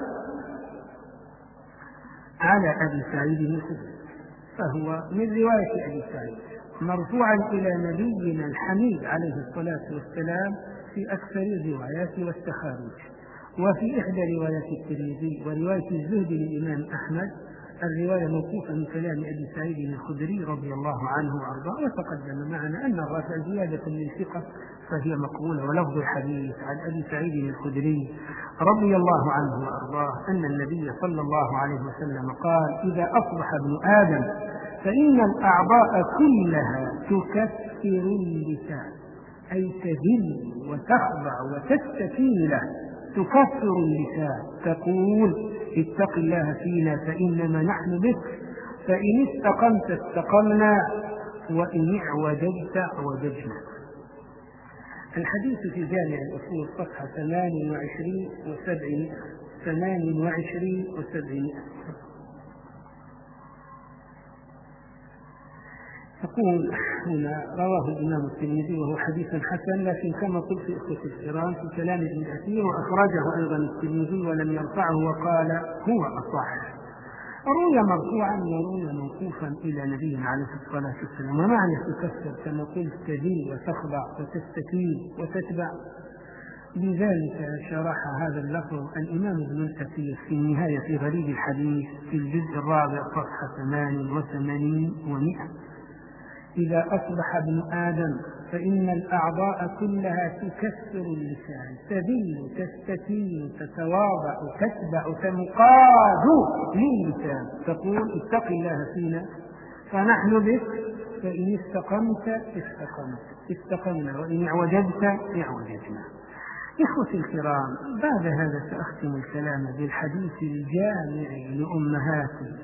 على أبي سعيد الخدري، فهو من رواية أبي سعيد مرفوعا إلى نبينا الحميد عليه الصلاة والسلام في أكثر الروايات والتخارج. وفي إحدى روايات الترمذي ورواية الزهد للإمام أحمد الرواية موقوفة من كلام أبي سعيد الخدري رضي الله عنه وأرضاه. وتقدم معنا أن الرافع زيادة للثقة فهي مقبولة. ولفظ الحديث عن أبي سعيد الخدري رضي الله عنه وأرضاه أن النبي صلى الله عليه وسلم قال: إذا أصبح ابن آدم فإن الأعضاء كلها تكسر اللسان، أي تذل وتخضع وتستكين له. تكسر اللسان تقول: اتق الله فينا فإنما نحن بك، فإن استقمت استقمنا وإن اعوججت اعوججنا. الحديث في جامع الأصول صفحة ثمان وعشرين وسبعمائة ثمان وعشرين وسبعمائة. يقول هنا: رواه الإمام الترمذي وهو حديث حسن، لكن كما قلت في إخوة الكرام في كلام ابن كثير وأخرجه أيضا الترمذي ولم يرفعه وقال هو أصح. روي مرفوعا وروي موقوفا إلى نبينا عليه الصلاة والسلام. ومعنى تكسر كما قلت تذل وتخضع وتستكين وتتبع. لذلك شرح هذا اللفظ الإمام ابن الكثير في النهاية في غريب الحديث في الجزء الرابع صفحة ثمان وثمانين ومئة: إذا أصبح ابن آدم فإن الأعضاء كلها تكسر اللسان، تذل تستكين تتواضع تتبع تنقاد للسان، تقول: اتق الله فينا فنحن بك، فإن استقمت استقمت استقمنا وإن اعوججت اعوججنا. إخوتي الكرام، بعد هذا سأختم الكلام بالحديث الجامع لأمهات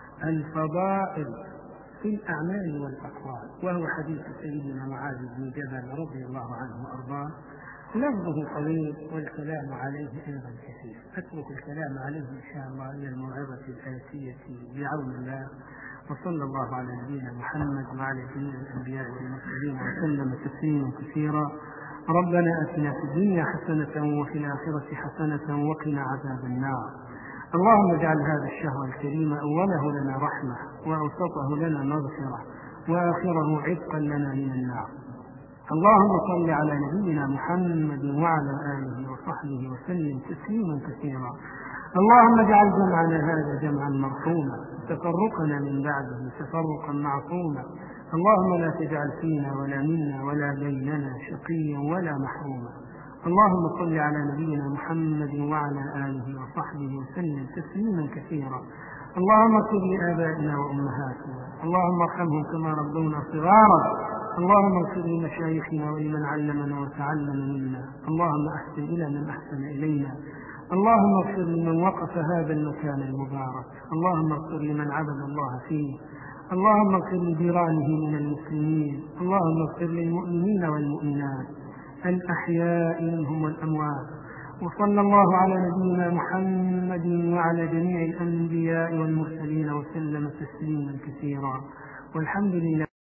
الفضائل في الأعمال والأقوال، وهو حديث سيدنا معاذ بن جبل رضي الله عنه وأرضاه. لفظه طويل والكلام عليه أيضا كثير، أترك الكلام عليه إن شاء الله إلى الموعظة الآتية بعون الله. وصلى الله على نبينا محمد وعلى جميع الأنبياء والمرسلين وسلم تسليما كثيرا. ربنا آتنا في الدنيا حسنة وفي الآخرة حسنة وقنا عذاب النار. اللهم اجعل هذا الشهر الكريم أوله لنا رحمة، وأوسطه لنا مغفرة، وآخره عتقا لنا من النار. اللهم صل على نبينا محمد وعلى آله وصحبه وسلم تسليما كثيرا. اللهم اجعل جمعنا هذا جمعا مرحوما، تفرقنا من بعده تفرقا معصوما. اللهم لا تجعل فينا ولا منا ولا بيننا شقيا ولا محروما. اللهم صل على نبينا محمد وعلى آله وصحبه وسلم تسليما كثيرا. اللهم اغفر لآبائنا وأمهاتنا، اللهم ارحمهم كما ربونا صغارا. اللهم اغفر لمشايخنا ولمن علمنا وتعلم منا. اللهم أحسن إلى من أحسن إلينا. اللهم اغفر لمن وقف هذا المكان المبارك. اللهم اغفر لمن عبد الله فيه. اللهم اغفر لجيرانه من المسلمين. اللهم اغفر للمؤمنين والمؤمنات الأحياء منهم والأموات. وصلى الله على نبينا محمد وعلى جميع الأنبياء والمرسلين وسلم تسليما كثيرا. والحمد لله.